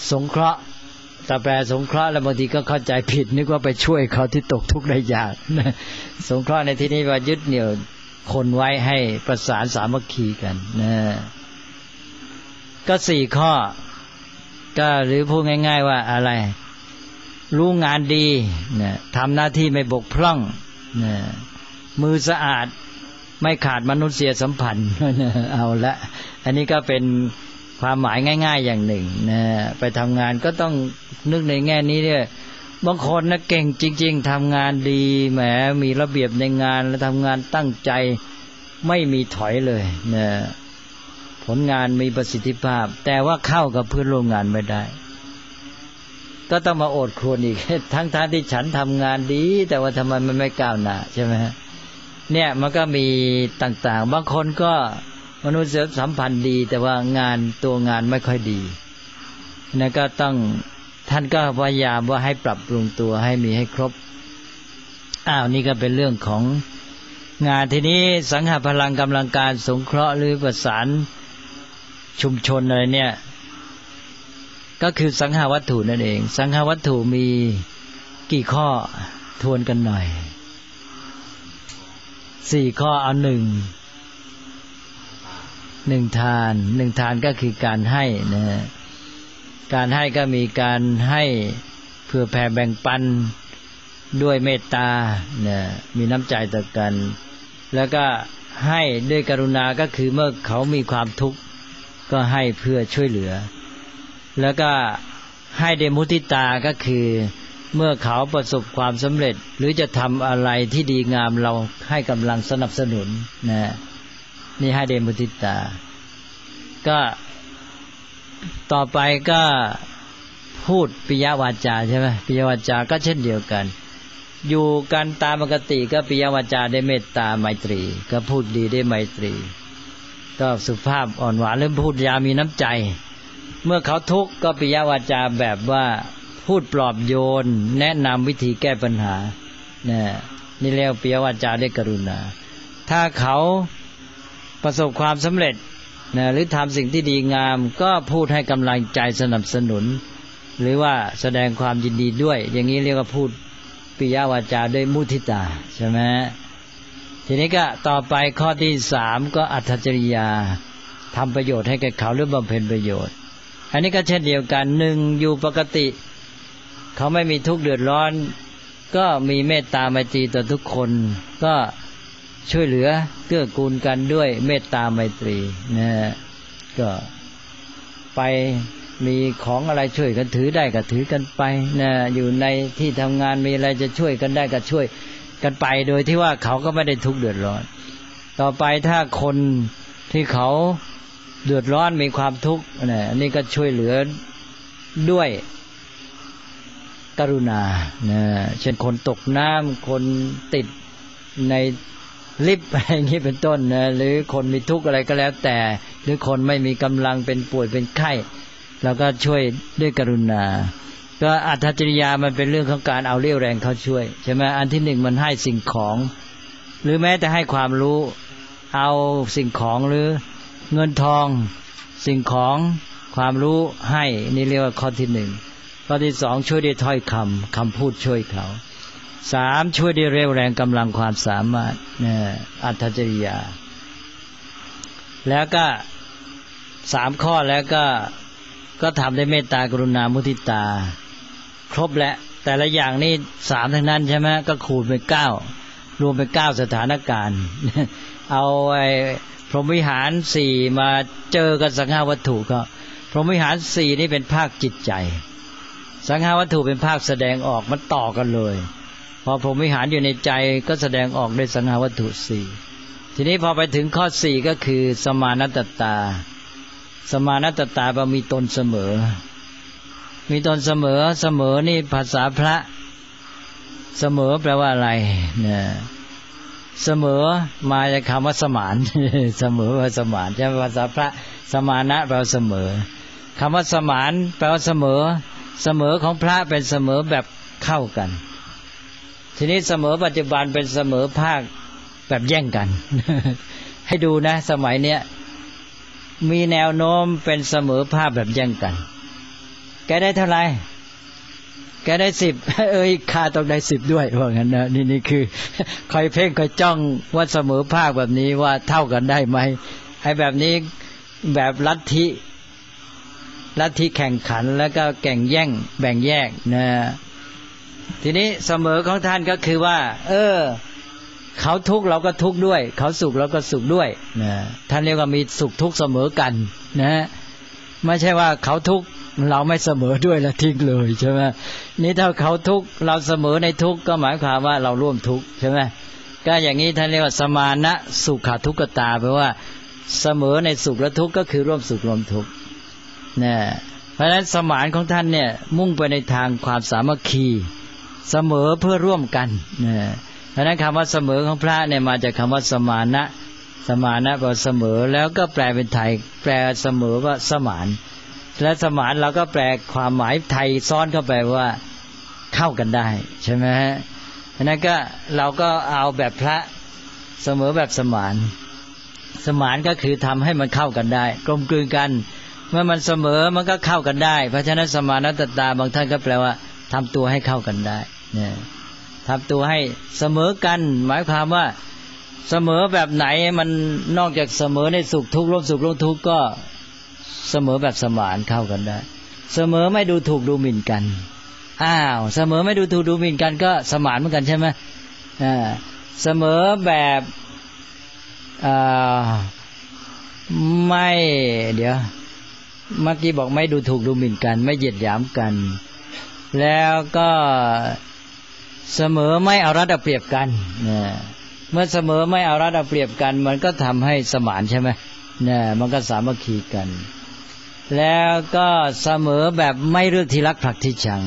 Speaker 3: สงเคราะห์แต่แปลสงเคราะห์แล้วบางทีก็เข้าใจผิดนึกว่าไปช่วยเขาที่ตกทุกข์ได้ยากสงเคราะห์ในที่นี้ว่ายึดเหนี่ยวคนไว้ให้ประสานสามัคคีกันนะก็4ข้อก็หรือพูดง่ายๆว่าอะไรรู้งานดีนะทำหน้าที่ไม่บกพร่องนะมือสะอาดไม่ขาดมนุษยสัมพันธ์เอาละอันนี้ก็เป็นความหมายง่ายๆอย่างหนึ่งนะไปทำงานก็ต้องนึกในแง่นี้เนี่ยบางคนนะเก่งจริงๆทำงานดีแหมมีระเบียบในงานและทำงานตั้งใจไม่มีถอยเลยนะผลงานมีประสิทธิภาพแต่ว่าเข้ากับเพื่อนร่วมงานไม่ได้ก็ต้องมาโอดครวญอีกทั้งที่ฉันทำงานดีแต่ว่าทำไมมันไม่ก้าวหน้าใช่ไหมฮะเนี่ยมันก็มีต่างๆบางคนก็มนุษยสัมพันธ์ดีแต่ว่างานตัวงานไม่ค่อยดีนั่นก็ต้องท่านก็พยายามว่าให้ปรับปรุงตัวให้มีให้ครบนี่ก็เป็นเรื่องของงานทีนี้สังหพลังกำลังการสงเคราะห์หรือประสานชุมชนอะไรเนี่ยก็คือสังหวัตถุนั่นเองสังหวัตถุมีกี่ข้อทวนกันหน่อย4ข้อเอา1ทานก็คือการให้นะการให้ก็มีการให้เพื่อแผ่แบ่งปันด้วยเมตตานะมีน้ำใจต่อกันแล้วก็ให้ด้วยกรุณาก็คือเมื่อเขามีความทุกข์ก็ให้เพื่อช่วยเหลือแล้วก็ให้ด้วยมุทิตาก็คือเมื่อเขาประสบความสำเร็จหรือจะทำอะไรที่ดีงามเราให้กำลังสนับสนุนนะนี่ให้ด้วยมุทิตาก็ต่อไปก็พูดปิยวาจาใช่ไหมปิยวาจาก็เช่นเดียวกันอยู่กันตามปกติก็ปิยวาจาได้เมตตาไมตรีก็พูดดีได้ไมตรีก็สุภาพอ่อนหวานหรือพูดยามีน้ำใจเมื่อเขาทุกข์ก็ปิยวาจาแบบว่าพูดปลอบโยนแนะนำวิธีแก้ปัญหานี่เรียกปิยวาจาได้กรุณาถ้าเขาประสบความสำเร็จหรือทำสิ่งที่ดีงามก็พูดให้กำลังใจสนับสนุนหรือว่าแสดงความยินดีด้วยอย่างนี้เรียกว่าพูดปิยวาจาด้วยมุทิตาใช่ไหมทีนี้ก็ต่อไปข้อที่3ก็อัตถจริยาทำประโยชน์ให้แก่เขาหรือบำเพ็ญประโยชน์อันนี้ก็เช่นเดียวกัน1อยู่ปกติเขาไม่มีทุกข์เดือดร้อนก็มีเมตตาไมตรีต่อทุกคนก็ช่วยเหลือเกื้อกูลกันด้วยเมตตาไมตรีนะก็ไปมีของอะไรช่วยกันถือได้ก็ถือกันไปนะอยู่ในที่ทำงานมีอะไรจะช่วยกันได้ก็ช่วยกันไปโดยที่ว่าเขาก็ไม่ได้ทุกข์เดือดร้อนต่อไปถ้าคนที่เขาเดือดร้อนมีความทุกข์อันนี้ก็ช่วยเหลือด้วยกรุณาเช่นคนตกน้ำคนติดในลิฟต์อะไรอย่างนี้เป็นต้นหรือคนมีทุกข์อะไรก็แล้วแต่หรือคนไม่มีกำลังเป็นป่วยเป็นไข้เราก็ช่วยด้วยกรุณาก็อัตถจริยามันเป็นเรื่องของการเอาเรี่ยวแรงเขาช่วยใช่ไหมอันที่1มันให้สิ่งของหรือแม้แต่ให้ความรู้เอาสิ่งของหรือเงินทองสิ่งของความรู้ให้นี่เรียกว่าข้อที่1ข้อที่2ช่วยด้วยถ้อยคำพูดช่วยเขา3ช่วยด้วยเรี่ยวแรงกำลังความสามารถอัตถจริยาแล้วก็3ข้อแล้วก็ทำได้เมตตากรุณามุทิตาครบแล้วแต่ละอย่างนี่3ทั้งนั้นใช่ไหมก็คูณเป็น9รวมเป็น9สถานการณ์เอาไอ้พรหมวิหาร4มาเจอกับสังฆวัตถุก็พรหมวิหาร4นี่เป็นภาคจิตใจสังฆวัตถุเป็นภาคแสดงออกมันต่อกันเลยพอพรหมวิหารอยู่ในใจก็แสดงออกด้วยสังฆวัตถุ4ทีนี้พอไปถึงข้อ4ก็คือสมานัตตาสมานัตตามีตนเสมอมีตนเสมอนี่ภาษาพระเสมอแปลว่าอะไรเสมอมาจากคำว่าสมานเสมอว่าสมานใช่ไหมภาษาพระสมานะแปลว่าเสมอคำว่าสมานแปลว่าเสมอของพระเป็นเสมอแบบเข้ากันทีนี้เสมอปัจจุบันเป็นเสมอภาคแบบแย่งกัน ให้ดูนะสมัยเนี้ยมีแนวโน้มเป็นเสมอภาคแบบแย่งกันแกได้เท่าไหร่แกได้10ข้าต้องได้10ด้วยว่างั้นนะนี่คือคอยเพ่งคอยจ้องว่าเสมอภาคแบบนี้ว่าเท่ากันได้ไหมให้แบบนี้แบบลัทธิแข่งขันแล้วก็แข่งแย่งแบ่งแยกนะทีนี้เสมอของท่านก็คือว่าเขาทุกข์เราก็ทุกข์ด้วยเขาสุขเราก็สุขด้วยนะท่านเรียกว่ามีสุขทุกข์เสมอกันนะไม่ใช่ว่าเขาทุกข์เราไม่เสมอด้วยแล้วทิ้งเลยใช่ไหมนี่ถ้าเขาทุกข์เราเสมอในทุกข์ก็หมายความว่าเราร่วมทุกข์ใช่ไหมก็อย่างนี้ท่านเรียกว่าสมานะสุขทุกขตาแปลว่าเสมอในสุขและทุกข์ก็คือร่วมสุขร่วมทุกข์นะเพราะฉะนั้นสมานของท่านเนี่ยมุ่งไปในทางความสามัคคีเสมอเพื่อร่วมกันนะเพราะฉะนั้นคำว่าเสมอของพระเนี่ยมาจากคำว่าสมานะแปลว่าเสมอแล้วก็แปลเป็นไทยแปลเสมอว่าสมานและสมานเราก็แปลความหมายไทยซ้อนเข้าไปว่าเข้ากันได้ใช่ไหมฮะเพราะนั้นก็เราก็เอาแบบพระเสมอแบบสมานก็คือทำให้มันเข้ากันได้กลมกลืนกันเมื่อมันเสมอมันก็เข้ากันได้เพราะฉะนั้นสมานัตตาบางท่านก็แปลว่าทำตัวให้เข้ากันได้เนี่ยทำตัวให้เสมอกันหมายความว่าเสมอแบบไหนมันนอกจากเสมอในสุขทุกข์ร่วมสุขร่วมทุกข์ก็เสมอแบบสมานเข้ากันได้เสมอไม่ดูถูกดูหมิ่นกันเสมอไม่ดูถูกดูหมิ่นกันก็สมานเหมือนกันใช่ไหมเสมอแบบไม่เดี๋ยวเมื่อกี้บอกไม่ดูถูกดูหมิ่นกันไม่เหยียดหยามกันแล้วก็เสมอไม่เอารัดเอาเปรียบกันเมื่อเสมอไม่เอารัดเอาเปรียบกันมันก็ทำให้สมานใช่ไหมมันก็สามัคคีกันแล้วก็เสมอแบบไม่เลือกที่รักผลักที่ชัง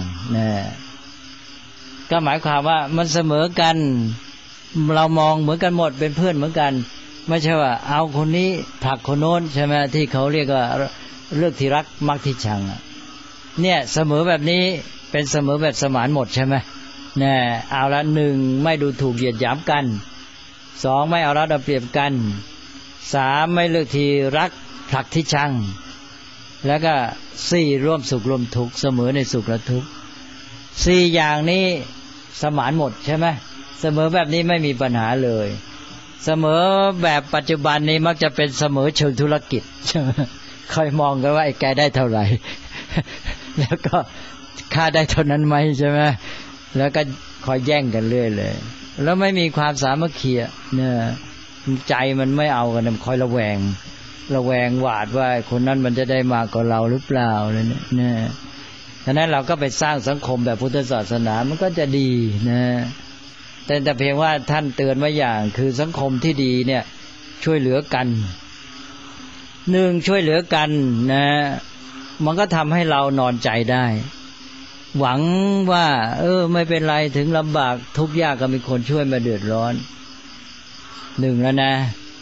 Speaker 3: ก็หมายความว่ามันเสมอกันเรามองเหมือนกันหมดเป็นเพื่อนเหมือนกันไม่ใช่ว่าเอาคนนี้ผลักคนโน้นใช่ไหมที่เขาเรียกว่าเลือกที่รักมักที่ชังเนี่ยเสมอแบบนี้เป็นเสมอแบบสมานหมดใช่ไหมเอาละ1ไม่ดูถูกเหยียดหยามกัน2ไม่เอารัดเอาเปรียบกัน3ไม่เลือกที่รักผลักที่ชังแล้วก็4ร่วมสุขร่วมทุกข์เสมอในสุขและทุกข์4อย่างนี้สมานหมดใช่ไหมเสมอแบบนี้ไม่มีปัญหาเลยเสมอแบบปัจจุบันนี้มักจะเป็นเสมอเชิงธุรกิจใช่ไหมคอยมองกันว่าไอ้แกได้เท่าไหร่ แล้วก็ค่าได้เท่านั้นไหมใช่ไหมแล้วก็คอยแย่งกันเรื่อยเลยแล้วไม่มีความสามัคคีเนี่ยใจมันไม่เอากันมันคอยระแวงหวาดว่าคนนั้นมันจะได้มากกว่าเราหรือเปล่าเนี่ยฉะนั้นเราก็ไปสร้างสังคมแบบพุทธศาสนามันก็จะดีนะแต่เพียงว่าท่านเตือนไว้อย่างคือสังคมที่ดีเนี่ยช่วยเหลือกันช่วยเหลือกันนะมันก็ทำให้เรานอนใจได้หวังว่าไม่เป็นไรถึงลำบากทุกข์ยากก็มีคนช่วยมาเดือดร้อนแล้วนะ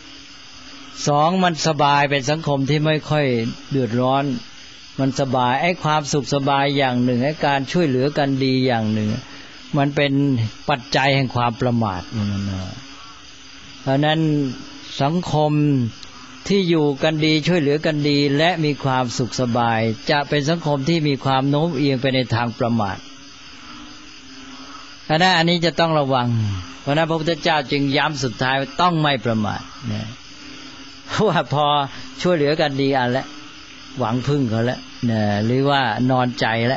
Speaker 3: 2มันสบายเป็นสังคมที่ไม่ค่อยเดือดร้อนมันสบายไอ้ความสุขสบายอย่างหนึ่งไอ้การช่วยเหลือกันดีอย่างหนึ่งมันเป็นปัจจัยแห่งความประมาทเพราะนั้นสังคมที่อยู่กันดีช่วยเหลือกันดีและมีความสุขสบายจะเป็นสังคมที่มีความโน้มเอียงไปในทางประมาทอันนี้จะต้องระวังเพราะนั้นพระพุทธเจ้าจึงย้ำสุดท้ายว่าต้องไม่ประมาทว่าพอช่วยเหลือกันดีแล้วหวังพึ่งเขาแล้วหรือว่านอนใจแล้ว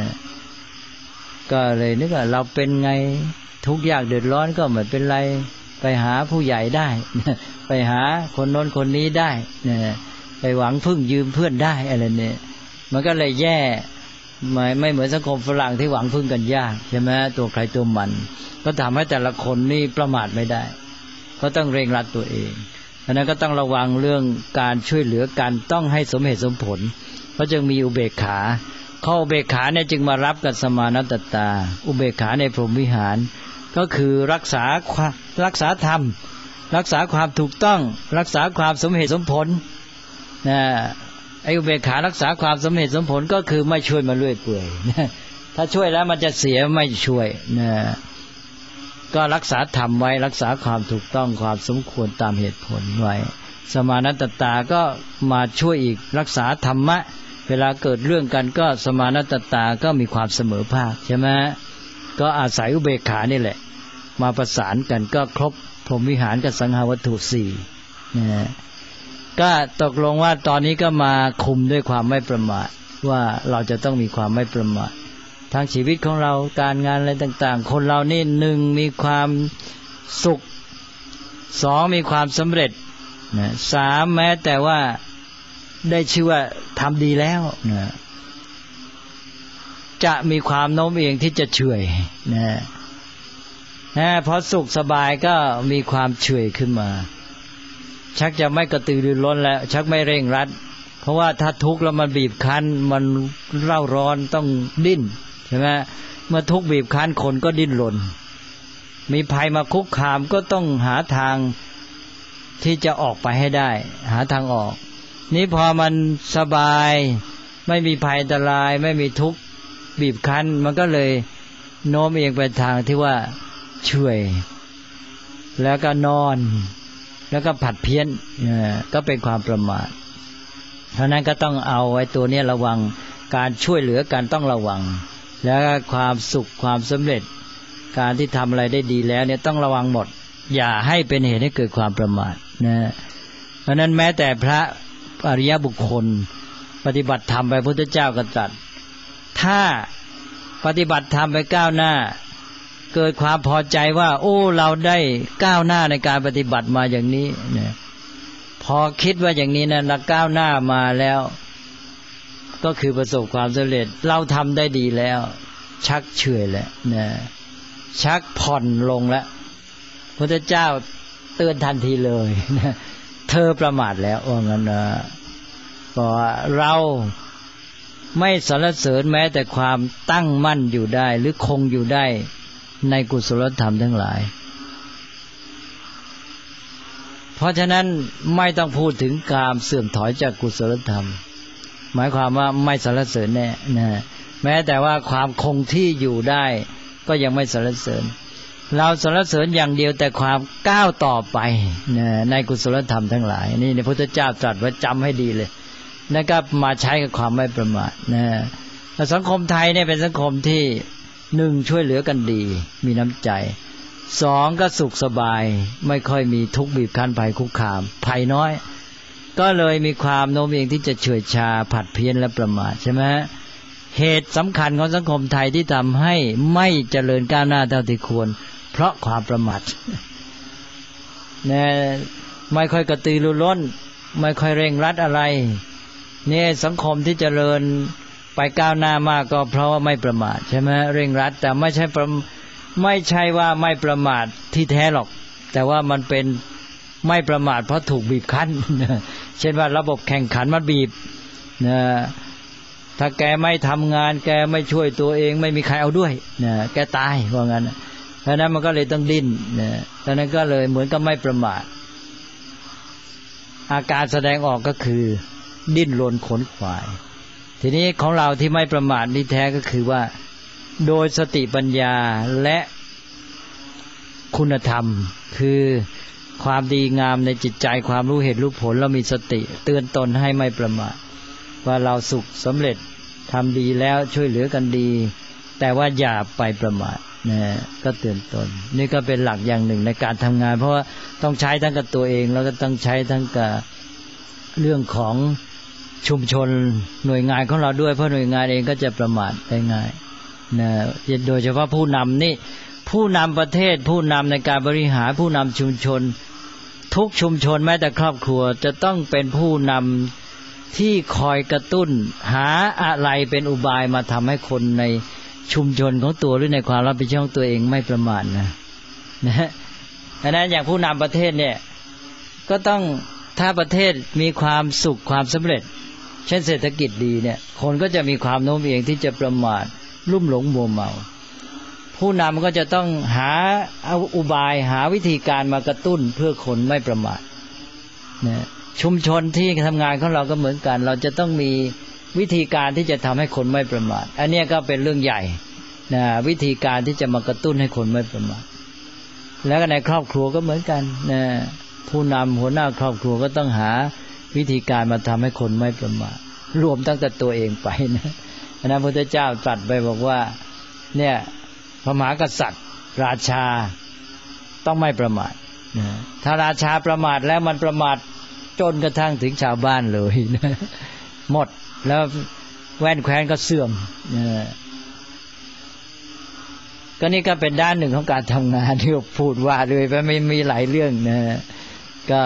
Speaker 3: ก็เลยนึกว่าเราเป็นไงทุกข์ยากเดือดร้อนก็ไม่เป็นไรไปหาผู้ใหญ่ได้ไปหาคนโน้นคนนี้ได้ไปหวังพึ่งยืมเพื่อนได้อะไรเนี่ยมันก็เลยแย่ไม่เหมือนสังคมฝรั่งที่หวังพึ่งกันยากใช่ไหมตัวใครตัวมันก็ทำให้แต่ละคนนี่ประมาทไม่ได้ก็ต้องเร่งรัดตัวเองเพราะนั้นก็ต้องระวังเรื่องการช่วยเหลือกันต้องให้สมเหตุสมผลเพราะจึงมีอุเบกขาข้ออุเบกขาเนี่ยจึงมารับกับสมานัตตาอุเบกขาในพรหมวิหารก็คือรักษาธรรมรักษาความถูกต้องรักษาความสมเหตุสมผลไอ้อุเบกขารักษาความสมเหตุสมผลก็คือไม่ช่วยมาเรื่อยเปื่อยถ้าช่วยแล้วมันจะเสียไม่ช่วยก็รักษาธรรมไว้รักษาความถูกต้องความสมควรตามเหตุผลไว้สมานัตตาก็มาช่วยอีกรักษาธรรมะเวลาเกิดเรื่องกันก็สมานัตตาก็มีความเสมอภาคใช่ไหมก็อาศัยอุเบกขานี่แหละมาประสานกันก็ครบพรหมวิหารกับสังหาวัตถุสี่นะก็ตกลงว่าตอนนี้ก็มาคุมด้วยความไม่ประมาทว่าเราจะต้องมีความไม่ประมาททั้งชีวิตของเราการงานอะไรต่างๆคนเรานี่หนึ่งมีความสุขสองมีความสำเร็จนะสามแม้แต่ว่าได้ชื่อว่าทำดีแล้วนะจะมีความโน้มเอียงที่จะเฉื่อยนะพอสุขสบายก็มีความเฉื่อยขึ้นมาชักจะไม่กระตือรือร้นแล้วชักไม่เร่งรัดเพราะว่าถ้าทุกข์แล้วมันบีบคั้นมันเร่าร้อนต้องดิ้นใช่ไหมเมื่อทุกข์บีบคั้นคนก็ดิ้นรนมีภัยมาคุกคามก็ต้องหาทางที่จะออกไปให้ได้หาทางออกนี้พอมันสบายไม่มีภัยอันตรายไม่มีทุกข์บีบคั้นมันก็เลยโน้มเอียงไปทางที่ว่าเฉื่อยแล้วก็นอนแล้วก็ผัดเพี้ยนก็เป็นความประมาทเพราะนั้นก็ต้องเอาไว้ตัวนี้ระวังการช่วยเหลือกันต้องระวังแล้วความสุขความสำเร็จการที่ทำอะไรได้ดีแล้วเนี่ยต้องระวังหมดอย่าให้เป็นเหตุให้เกิดความประมาทนะเพราะนั้นแม้แต่พระอริยบุคคลปฏิบัติธรรมไปพุทธเจ้าก็ตรัสถ้าปฏิบัติธรรมไปก้าวหน้าเกิดความพอใจว่าโอ้เราได้ก้าวหน้าในการปฏิบัติมาอย่างนี้เนี่ยพอคิดว่าอย่างนี้นะเราก้าวหน้ามาแล้วก็คือประสบความสำเร็จเราทำได้ดีแล้วชักเฉื่อยแล้วนะชักผ่อนลงแล้วพุทธเจ้าเตือนทันทีเลยนะเธอประมาทแล้วว่างั้นนะก็เราไม่สรรเสริญแม้แต่ความตั้งมั่นอยู่ได้หรือคงอยู่ได้ในกุศลธรรมทั้งหลายเพราะฉะนั้นไม่ต้องพูดถึงการเสื่อมถอยจากกุศลธรรมหมายความว่าไม่สรรเสริญแน่นะแม้แต่ว่าความคงที่อยู่ได้ก็ยังไม่สรรเสริญเราสรรเสริญอย่างเดียวแต่ความก้าวต่อไปในกุศลธรรมทั้งหลายนี่พระพุทธเจ้าตรัสไว้จำให้ดีเลยนะครับมาใช้กับความไม่ประมาทนะสังคมไทยเนี่ยเป็นสังคมที่หนึ่งช่วยเหลือกันดีมีน้ำใจสองก็สุขสบายไม่ค่อยมีทุกข์บีบคั้นภัยคุกคามภัยน้อยก็เลยมีความโน้มเอียงที่จะเฉื่อยชาผัดเพี้ยนและประมาทใช่ไหมเหตุสำคัญของสังคมไทยที่ทำให้ไม่เจริญก้าวหน้าเท่าที่ควรเพราะความประมาทเนี่ยไม่ค่อยกระตือรือร้นไม่ค่อยเร่งรัดอะไรเนี่ยสังคมที่เจริญไปก้าวหน้ามากก็เพราะว่าไม่ประมาทใช่ไหมเร่งรัดแต่ไม่ใช่ว่าไม่ประมาทที่แท้หรอกแต่ว่ามันเป็นไม่ประมาทเพราะถูกบีบคั้นเช่นว่าระบบแข่งขันมันบีบนะถ้าแกไม่ทำงานแกไม่ช่วยตัวเองไม่มีใครเอาด้วยนะแกตายว่างั้นเพราะนั้นมันก็เลยต้องดิ้นนะดังนั้นก็เลยเหมือนกับไม่ประมาทอาการแสดงออกก็คือดิ้นรนขนขวายทีนี้ของเราที่ไม่ประมาทนี่แท้ก็คือว่าโดยสติปัญญาและคุณธรรมคือความดีงามในจิตใจความรู้เหตุรู้ผลแล้วมีสติเตือนตนให้ไม่ประมาทว่าเราสุขสำเร็จทำดีแล้วช่วยเหลือกันดีแต่ว่าอย่าไปประมาทนะก็เตือนตนนี่ก็เป็นหลักอย่างหนึ่งในการทำงานเพราะว่าต้องใช้ทั้งกับตัวเองแล้วก็ต้องใช้ทั้งกับเรื่องของชุมชนหน่วยงานของเราด้วยเพราะหน่วยงานเองก็จะประมาทได้ง่ายนะโดยเฉพาะผู้นำนี่ผู้นำประเทศผู้นำในการบริหารผู้นำชุมชนทุกชุมชนแม้แต่ครอบครัวจะต้องเป็นผู้นำที่คอยกระตุ้นหาอะไรเป็นอุบายมาทำให้คนในชุมชนของตัวหรือในความรับผิดชอบของตัวเองไม่ประมาทนะดังนั้นอย่างผู้นำประเทศเนี่ยก็ต้องถ้าประเทศมีความสุขความสำเร็จเช่นเศรษฐกิจดีเนี่ยคนก็จะมีความโน้มเอียงที่จะประมาทลุ่มหลงมัวเมาผู้นำก็จะต้องหาอุบายหาวิธีการมากระตุ้นเพื่อคนไม่ประมาทนะชุมชนที่ทำงานของเราก็เหมือนกันเราจะต้องมีวิธีการที่จะทำให้คนไม่ประมาทอันนี้ก็เป็นเรื่องใหญ่นะวิธีการที่จะมากระตุ้นให้คนไม่ประมาทแล้วก็ในครอบครัวก็เหมือนกันนะผู้นำหัวหน้าครอบครัวก็ต้องหาวิธีการมาทำให้คนไม่ประมาทรวมตั้งแต่ตัวเองไปนะพระพุทธเจ้าตรัสไปบอกว่าเนี่ยพระมหากษัตริย์ราชาต้องไม่ประมาทนะถ้าราชาประมาทแล้วมันประมาทจนกระทั่งถึงชาวบ้านเลยนะหมดแล้วแว่นแคว้นก็เสื่อมนะก็นี่ก็เป็นด้านหนึ่งของการทำงานที่พูดว่าเลยไปไม่มีหลายเรื่องนะก็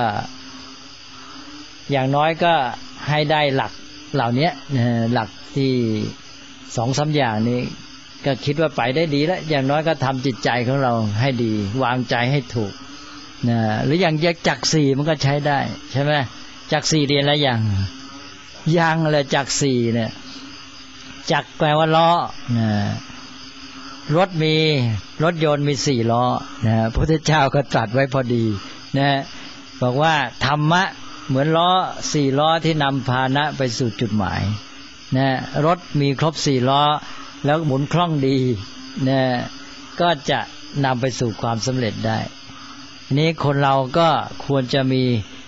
Speaker 3: อย่างน้อยก็ให้ได้หลักเหล่านี้นะหลักที่2-3อย่างนี้ก็คิดว่าไปได้ดีแล้วอย่างน้อยก็ทำจิตใจของเราให้ดีวางใจให้ถูกนะหรืออย่างจักร4มันก็ใช้ได้ใช่ไหมจักร4เรียนแล้วยังอะไรจักร4เนี่ยจักรแปลว่าล้อนะรถยนต์มี4ล้อนะพระพุทธเจ้าก็ตรัสไว้พอดีนะบอกว่าธรรมะเหมือนล้อ4ล้อที่นำพาหนะไปสู่จุดหมายนะรถมีครบ4ล้อแล้วหมุนคล่องดีนะก็จะนำไปสู่ความสำเร็จได้ทีนี้คนเราก็ควรจะมี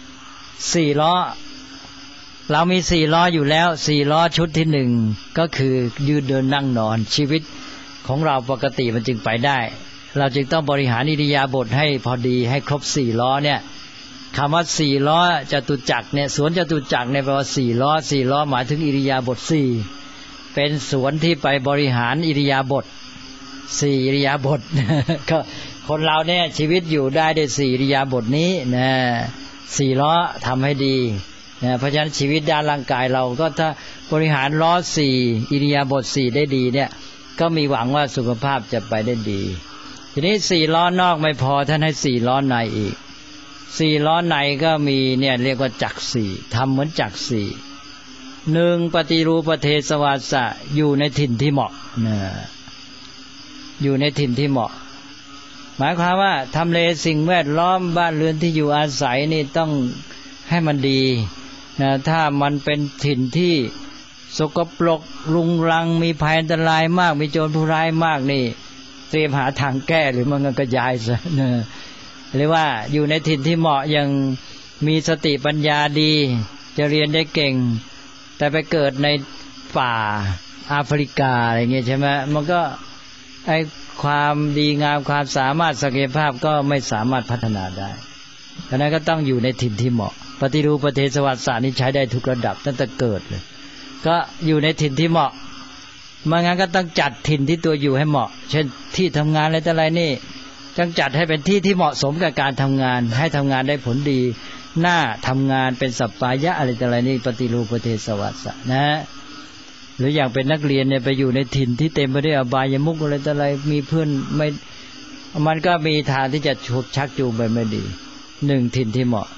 Speaker 3: 4ล้อเรามี4ล้ออยู่แล้ว4ล้อชุดที่1ก็คือยืนเดินนั่งนอนชีวิตของเราปกติมันจึงไปได้เราจึงต้องบริหารอิริยาบถให้พอดีให้ครบ4ล้อเนี่ยคำว่า4ล้อจตุจักรเนี่ยสวนจตุจักรเนี่ยแปลว่า4ล้อหมายถึงอิริยาบถ4เป็นสวนที่ไปบริหารอิริยาบถ4อิริยาบถก็คนเราเนี่ยชีวิตอยู่ได้ด้วย4อิริยาบถนี้นะ4ล้อทำให้ดีนะเพราะฉะนั้นชีวิตด้านร่างกายเราก็ถ้าบริหารล้อ4อิริยาบถ4ได้ดีเนี่ยก็มีหวังว่าสุขภาพจะไปได้ดีทีนี้4ล้อนอกไม่พอท่านให้4ล้อในอีก4ล้อในก็มีเนี่ยเรียกว่าจักร4ทำเหมือนจักร4 1ปฏิรูปเทศวาสะอยู่ในถิ่นที่เหมาะนะอยู่ในถิ่นที่เหมาะหมายความว่าทำเลสิ่งแวดล้อมบ้านเรือนที่อยู่อาศัยนี่ต้องให้มันดีนะถ้ามันเป็นถิ่นที่สกปรกรุงรังมีภัยอันตรายมากมีโจรผู้ร้ายมากนี่เตรียมหาทางแก้หรือมันก็ย้ายซะนะหรือว่าอยู่ในถิ่นที่เหมาะยังมีสติปัญญาดีจะเรียนได้เก่งแต่ไปเกิดในป่าแอฟริกาอะไรเงี้ยใช่ไหมมันก็ไอความดีงามความสามารถศักยภาพก็ไม่สามารถพัฒนาได้ฉะนั้นก็ต้องอยู่ในถิ่นที่เหมาะปฏิรูปประเทศวัตสานี่ใช้ได้ทุกระดับตั้งแต่เกิดเลยก็อยู่ในถิ่นที่เหมาะไม่งั้นก็ต้องจัดถิ่นที่ตัวอยู่ให้เหมาะเช่นที่ทำงานอะไรต่ออะไรนี่ต้องจัดให้เป็นที่ที่เหมาะสมกับการทำงานให้ทำงานได้ผลดีหน้าทำงานเป็นสัปปายะอะไรต่ออะไรนี่ปฏิรูปประเทศวัตสะนะหรืออย่างเป็นนักเรียนเนี่ยไปอยู่ในถิ่นที่เต็มไปด้วยอบายมุขอะไรต่ออะไรมีเพื่อนไม่มันก็มีทางที่จะชักจูงไปไม่ดี1ถิ่นที่เหมาะ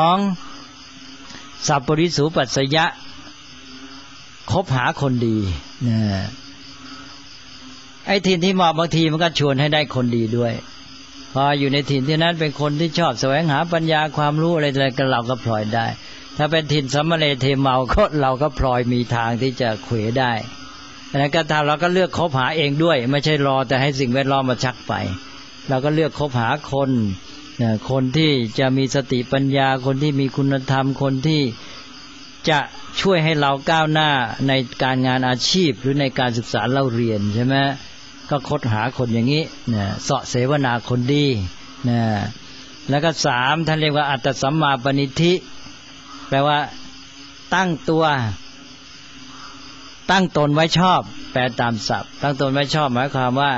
Speaker 3: 2สัพปริสูปัสสยะคบหาคนดีนะไอ้ถิ่นที่เหมาะบางทีมันก็ชวนให้ได้คนดีด้วยพออยู่ในถิ่นที่นั้นเป็นคนที่ชอบแสวงหาปัญญาความรู้อะไรๆกันเราก็พลอยได้ถ้าเป็นถิ่นสัมมะเลเทเมาก็เราก็พลอยมีทางที่จะเขวได้ดังนั้นก็ถ้าเราก็เลือกคบหาเองด้วยไม่ใช่รอแต่ให้สิ่งแวดล้อมมาชักไปเราก็เลือกคบหาคนที่จะมีสติปัญญาคนที่มีคุณธรรมคนที่จะช่วยให้เราก้าวหน้าในการงานอาชีพหรือในการศึกษาเล่าเรียนใช่ไหมก็คบหาคนอย่างนี้นะเสาะเสวนาคนดีนะแล้วก็3ท่านเรียกว่าอัตตสัมมาปณิธิแปลว่าตั้งตนไว้ชอบแปลตามศัพท์ตั้งตนไว้ชอบหมายความว่า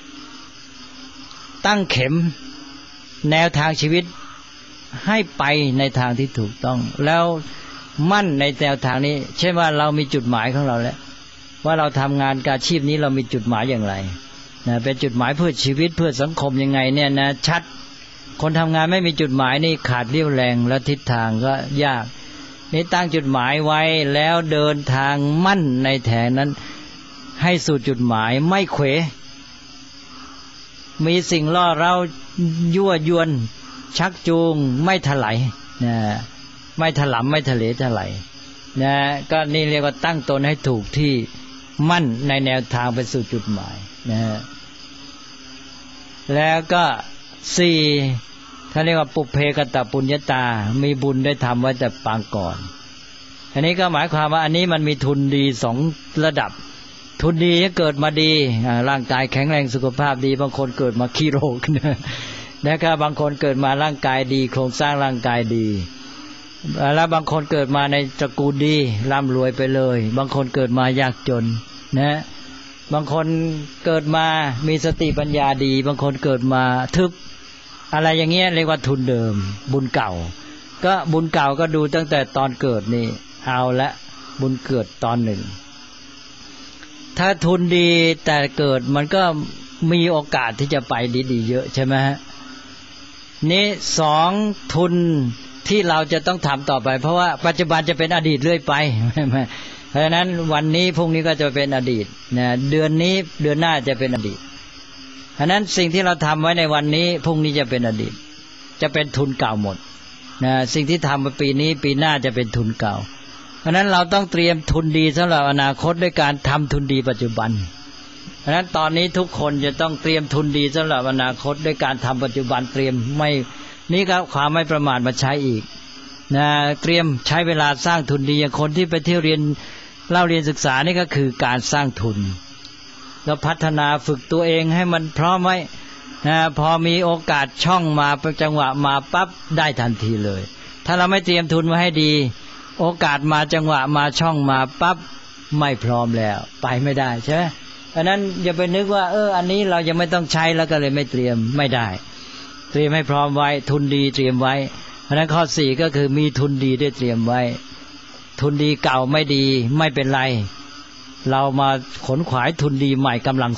Speaker 3: ตั้งเข็มแนวทางชีวิตให้ไปในทางที่ถูกต้องแล้วมั่นในแนวทางนี้เช่นว่าเรามีจุดหมายของเราแล้วว่าเราทำงานการอาชีพนี้เรามีจุดหมายอย่างไรนะเป็นจุดหมายเพื่อชีวิตเพื่อสังคมยังไงเนี่ยนะชัดคนทำงานไม่มีจุดหมายนี่ขาดเรี่ยวแรงและทิศทางก็ยากนี่ตั้งจุดหมายไว้แล้วเดินทางมั่นในแถวนั้นให้สู่จุดหมายไม่เขวมีสิ่งล่อเร้ายั่วยวนชักจูงไม่ถลายนะไม่ถลำไม่ทะเลถลายนะก็นี่เรียกว่าตั้งตนให้ถูกที่มั่นในแนวทางไปสู่จุดหมายนะแล้วก็4ท่านเรียกว่าปุเพกตปุญญาตามีบุญได้ทำไว้แต่ปางก่อนอันนี้ก็หมายความว่าอันนี้มันมีทุนดี2ระดับทุนดีเกิดมาดีร่างกายแข็งแรงสุขภาพดีบางคนเกิดมาขี้โรคนะครับบางคนเกิดมาร่างกายดีโครงสร้างร่างกายดีแล้วบางคนเกิดมาในตระกูลดีร่ำรวยไปเลยบางคนเกิดมายากจนนะบางคนเกิดมามีสติปัญญาดีบางคนเกิดมาทึบอะไรอย่างเงี้ยเรียกว่าทุนเดิมบุญเก่าก็บุญเก่าก็ดูตั้งแต่ตอนเกิดนี่เอาละบุญเกิดตอนหนึ่งถ้าทุนดีแต่เกิดมันก็มีโอกาสที่จะไปดีๆเยอะใช่ไหมฮะนี่2ทุนที่เราจะต้องทำต่อไปเพราะว่าปัจจุบันจะเป็นอดีตเรื่อยไปเพราะฉะนั้นวันนี้พรุ่งนี้ก็จะเป็นอดีตนะเดือนนี้เดือนหน้าจะเป็นอดีตเพราะนั้นสิ่งที่เราทำไว้ในวันนี้พรุ่งนี้จะเป็นอดีตจะเป็นทุนเก่าหมดนะสิ่งที่ทำมาปีนี้ปีหน้าจะเป็นทุนเก่าเพราะนั้นเราต้องเตรียมทุนดีสำหรับอนาคตด้วยการทำทุนดีปัจจุบันเพราะนั้นตอนนี้ทุกคนจะต้องเตรียมทุนดีสำหรับอนาคตด้วยการทำปัจจุบันเตรียมไม่นี่ก็ความไม่ประมาทมาใช้อีกนะเตรียมใช้เวลาสร้างทุนดีอย่างคนที่ไปเที่ยวเรียนเล่าเรียนศึกษานี่ก็คือการสร้างทุนแล้วพัฒนาฝึกตัวเองให้มันพร้อมไว้นะพอมีโอกาสช่องมาจังหวะมาปั๊บได้ทันทีเลยถ้าเราไม่เตรียมทุนไว้ให้ดีโอกาสมาจังหวะมาช่องมาปั๊บไม่พร้อมแล้วไปไม่ได้ใช่ไหมเพราะนั้นอย่าไปนึกว่าอันนี้เรายังไม่ต้องใช้แล้วก็เลยไม่เตรียมไม่ได้เตรียมให้พร้อมไว้ทุนดีเตรียมไว้เพราะนั้นข้อ4ก็คือมีทุนดีได้เตรียมไว้ทุนดีเก่าไม่ดีไม่เป็นไรเรามาขนขวายทุนดีใหม่กำลัง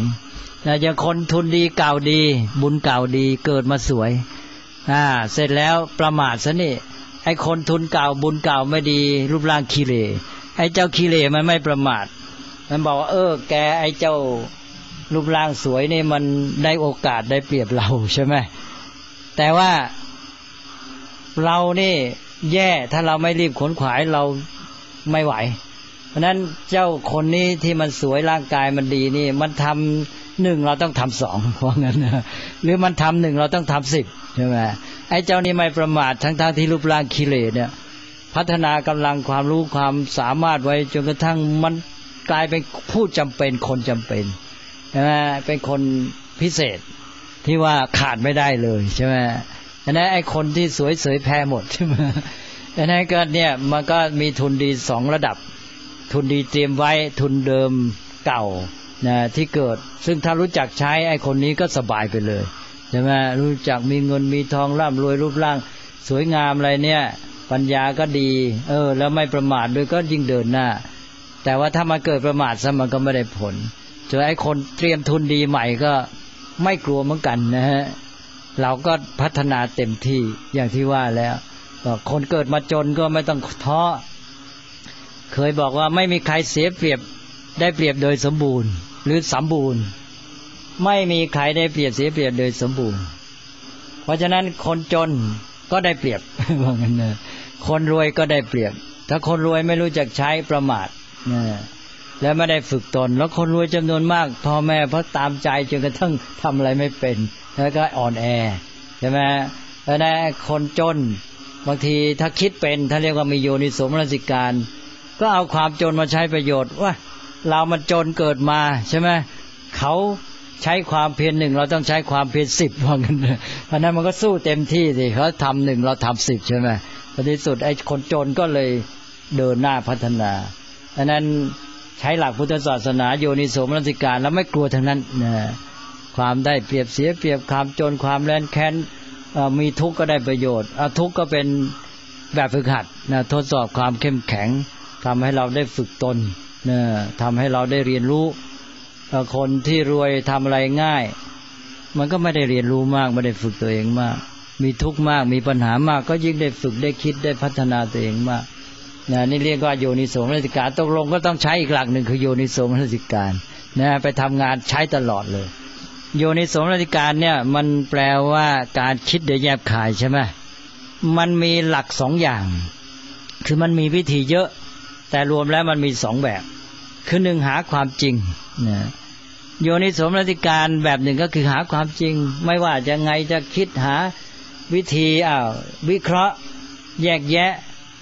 Speaker 3: 2นะอย่างคนทุนดีเก่าดีบุญเก่าดีเกิดมาสวยเสร็จแล้วประมาทซะนี่ไอ้คนทุนเก่าบุญเก่าไม่ดีรูปร่างขี้เหร่ไอ้เจ้าขี้เหร่มันไม่ประมาทมันบอกว่าแกไอ้เจ้ารูปร่างสวยนี่มันได้โอกาสได้เปรียบเราใช่ไหมแต่ว่าเรานี่แย่ถ้าเราไม่รีบขนขวายเราไม่ไหวเพราะนั้นเจ้าคนนี้ที่มันสวยร่างกายมันดีนี่มันทำ1เราต้องทำ2เพราะงั้นนะหรือมันทำ1เราต้องทำ10ใช่ไหมไอ้เจ้านี่ไม่ประมาททั้งที่รูปร่างขี้เหร่เนี่ยพัฒนากำลังความรู้ความสามารถไว้จนกระทั่งมันกลายเป็นผู้จำเป็นคนจำเป็นใช่ไหมเป็นคนพิเศษที่ว่าขาดไม่ได้เลยใช่ไหมอันนั้นไอ้คนที่สวยเสยแพ้หมดใช่ไหมอันนั้นก็เนี่ยมันก็มีทุนดี2ระดับทุนดีเตรียมไว้ทุนเดิมเก่านะที่เกิดซึ่งถ้ารู้จักใช้ไอ้คนนี้ก็สบายไปเลยใช่ไหมรู้จักมีเงินมีทองร่ำรวยรูปร่างสวยงามอะไรเนี่ยปัญญาก็ดีแล้วไม่ประมาทด้วยก็ยิ่งเดินหน้าแต่ว่าถ้ามันเกิดประมาทซะมันก็ไม่ได้ผลเจอไอ้คนเตรียมทุนดีใหม่ก็ไม่กลัวเหมือนกันนะฮะเราก็พัฒนาเต็มที่อย่างที่ว่าแล้วคนเกิดมาจนก็ไม่ต้องท้อเคยบอกว่าไม่มีใครเสียเปรียบได้เปรียบโดยสมบูรณ์หรือสมบูรณ์ไม่มีใครได้เปรียบเสียเปรียบโดยสมบูรณ์เพราะฉะนั้นคนจนก็ได้เปรียบว่างั้นนะคนรวยก็ได้เปรียบถ้าคนรวยไม่รู้จักใช้ประมาทแล้วไม่ได้ฝึกตนแล้วคนรวยจำนวนมากพ่อแม่เพราะตามใจจนกระทั่งทำอะไรไม่เป็นแล้วก็อ่อนแอใช่ไหมแล้วนะคนจนบางทีถ้าคิดเป็นถ้าเรียกว่ามีโยนิโสมนสิการก็เอาความจนมาใช้ประโยชน์ว่าเรามันจนเกิดมาใช่ไหมเขาใช้ความเพียร1เราต้องใช้ความเพียร10ว่างั้นเพราะนั้นมันก็สู้เต็มที่สิเขาทำ1เราทำ10ใช่ไหมในที่สุดไอ้คนจนก็เลยเดินหน้าพัฒนาอันนั้นใช้หลักพุทธศาสนาโยนิโสมนสิการแล้วไม่กลัวทั้งนั้นนะความได้เปรียบเสียเปรียบความจนความแร้นแค้นมีทุกข์ก็ได้ประโยชน์ทุกข์ก็เป็นแบบฝึกหัดนะทดสอบความเข้มแข็งทำให้เราได้ฝึกตนนะทำให้เราได้เรียนรู้คนที่รวยทำอะไรง่ายมันก็ไม่ได้เรียนรู้มากไม่ได้ฝึกตัวเองมากมีทุกข์มากมีปัญหามากก็ยิ่งได้ฝึกได้คิดได้พัฒนาตัวเองมากนะนี่เรียกว่าโยนิโสมนสิการตกลงก็ต้องใช้อีกหลักหนึ่งคือโยนิโสมนสิการนะไปทำงานใช้ตลอดเลยโยนิโสมนสิการเนี่ยมันแปลว่าการคิดโดยแยบคายใช่ไหมมันมีหลัก2อย่างคือมันมีวิธีเยอะแต่รวมแล้วมันมี2แบบคือ1หาความจริงนะโยนิโสมนสิการแบบ1ก็คือหาความจริงไม่ว่าจะไงจะคิดหาวิธีวิเคราะห์แยกแยะ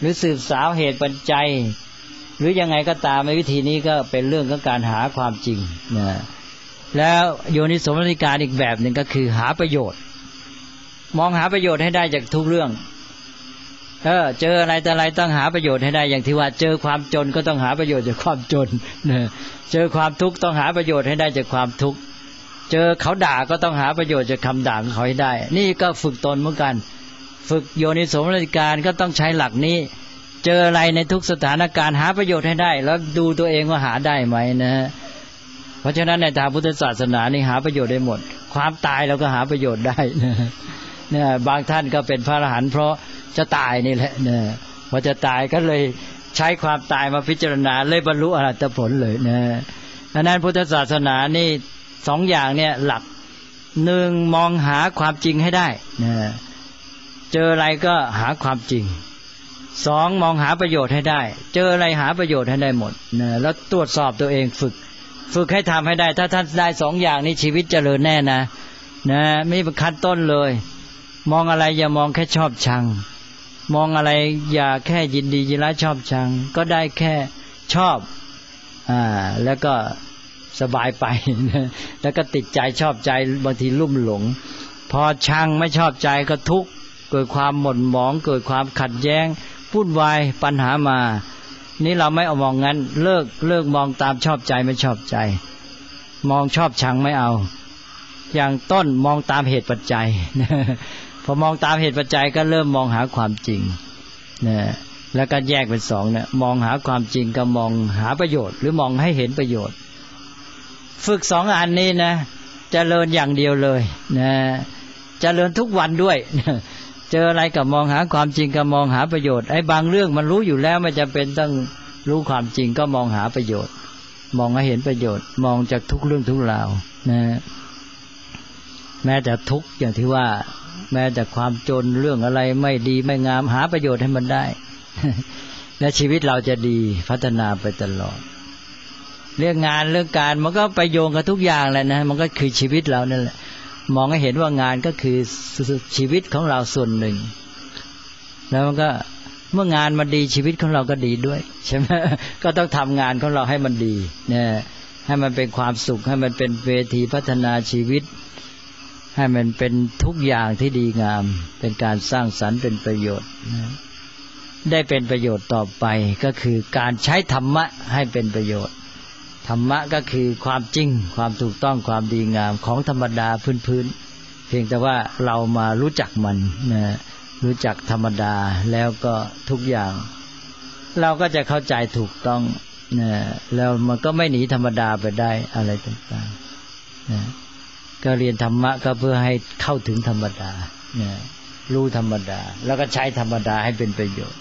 Speaker 3: หรือสืบสาวเหตุปัจจัยหรือยังไงก็ตามในวิธีนี้ก็เป็นเรื่องของการหาความจริงนะแล้วโยนิโสมนสิการอีกแบบหนึ่งก็คือหาประโยชน์มองหาประโยชน์ให้ได้จากทุกเรื่องเจออะไรแต่อะไรต้องหาประโยชน์ให้ได้อย่างที่ว่าเจอความจนก็ต้องหาประโยชน์จากความจนเจอความทุกข์ต้องหาประโยชน์ให้ได้จากความทุกข์เจอเขาด่าก็ต้องหาประโยชน์จากคำด่าของเขาให้ได้นี่ก็ฝึกตนเหมือนกันฝึกโยนิโสมนสิการก็ต้องใช้หลักนี้เจออะไรในทุกสถานการณ์หาประโยชน์ให้ได้แล้วดูตัวเองว่าหาได้ไหมนะเพราะฉะนั้นในทางพุทธศาสนานี่หาประโยชน์ได้หมดความตายเราก็หาประโยชน์ได้เนี่ยบางท่านก็เป็นพระอรหันต์เพราะจะตายนี่แหละเนี่ยพอจะตายก็เลยใช้ความตายมาพิจารณาเลยบรรลุอรหัตผลเลยนะดังนั้นพุทธศาสนานี่สองอย่างเนี่ยหลักหนึ่งมองหาความจริงให้ได้นะเจออะไรก็หาความจริงสองมองหาประโยชน์ให้ได้เจออะไรหาประโยชน์ให้ได้หมดนะแล้วตรวจสอบตัวเองฝึกให้ทำให้ได้ถ้าท่านได้สองอย่างนี้ชีวิตเจริญแน่นะไม่เป็นขั้นต้นเลยมองอะไรอย่ามองแค่ชอบชังมองอะไรอย่าแค่ยินดียินร้ายชอบชังก็ได้แค่ชอบแล้วก็สบายไปแล้วก็ติดใจชอบใจบางทีลุ่มหลงพอชังไม่ชอบใจก็ทุกข์เกิดความหม่นหมองเกิดความขัดแย้งวุ่นวายปัญหามานี่เราไม่เอามองงั้นเลิกมองตามชอบใจไม่ชอบใจมองชอบชังไม่เอาอย่างต้นมองตามเหตุปัจจัยพอมองตามเหตุปัจจัยก็เริ่มมองหาความจริงนะแล้วก็แยกเป็นสองเนี่ยมองหาความจริงกับมองหาประโยชน์หรือมองให้เห็นประโยชน์ฝึกสองอันนี้นะเจริญอย่างเดียวเลยนะเจริญทุกวันด้วยเจออะไรกับมองหาความจริงกับมองหาประโยชน์ไอ้บางเรื่องมันรู้อยู่แล้วไม่จำเป็นต้องรู้ความจริงก็มองหาประโยชน์มองให้เห็นประโยชน์มองจากทุกเรื่องทุกราวนะแม้แต่ทุกอย่างที่ว่าแม้แต่ความจนเรื่องอะไรไม่ดีไม่งามหาประโยชน์ให้มันได้และชีวิตเราจะดีพัฒนาไปตลอดเรื่องงานเรื่องการมันก็ไปโยงกับทุกอย่างแหละนะมันก็คือชีวิตเรานั่นแหละมองให้เห็นว่างานก็คือชีวิตของเราส่วนหนึ่งแล้วมันก็เมื่องานมันดีชีวิตของเราก็ดีด้วยใช่ไหมก็ต้องทำงานของเราให้มันดีเนี่ยให้มันเป็นความสุขให้มันเป็นเวทีพัฒนาชีวิตให้มันเป็นทุกอย่างที่ดีงามเป็นการสร้างสรรค์เป็นประโยชน์ได้เป็นประโยชน์ต่อไปก็คือการใช้ธรรมะให้เป็นประโยชน์ธรรมะก็คือความจริงความถูกต้องความดีงามของธรรมดาพื้นๆเพียงแต่ว่าเรามารู้จักมันนะรู้จักธรรมดาแล้วก็ทุกอย่างเราก็จะเข้าใจถูกต้องนะแล้วมันก็ไม่หนีธรรมดาไปได้อะไรต่างๆนะก็เรียนธรรมะก็เพื่อให้เข้าถึงธรรมดานะรู้ธรรมดาแล้วก็ใช้ธรรมดาให้เป็นประโยชน์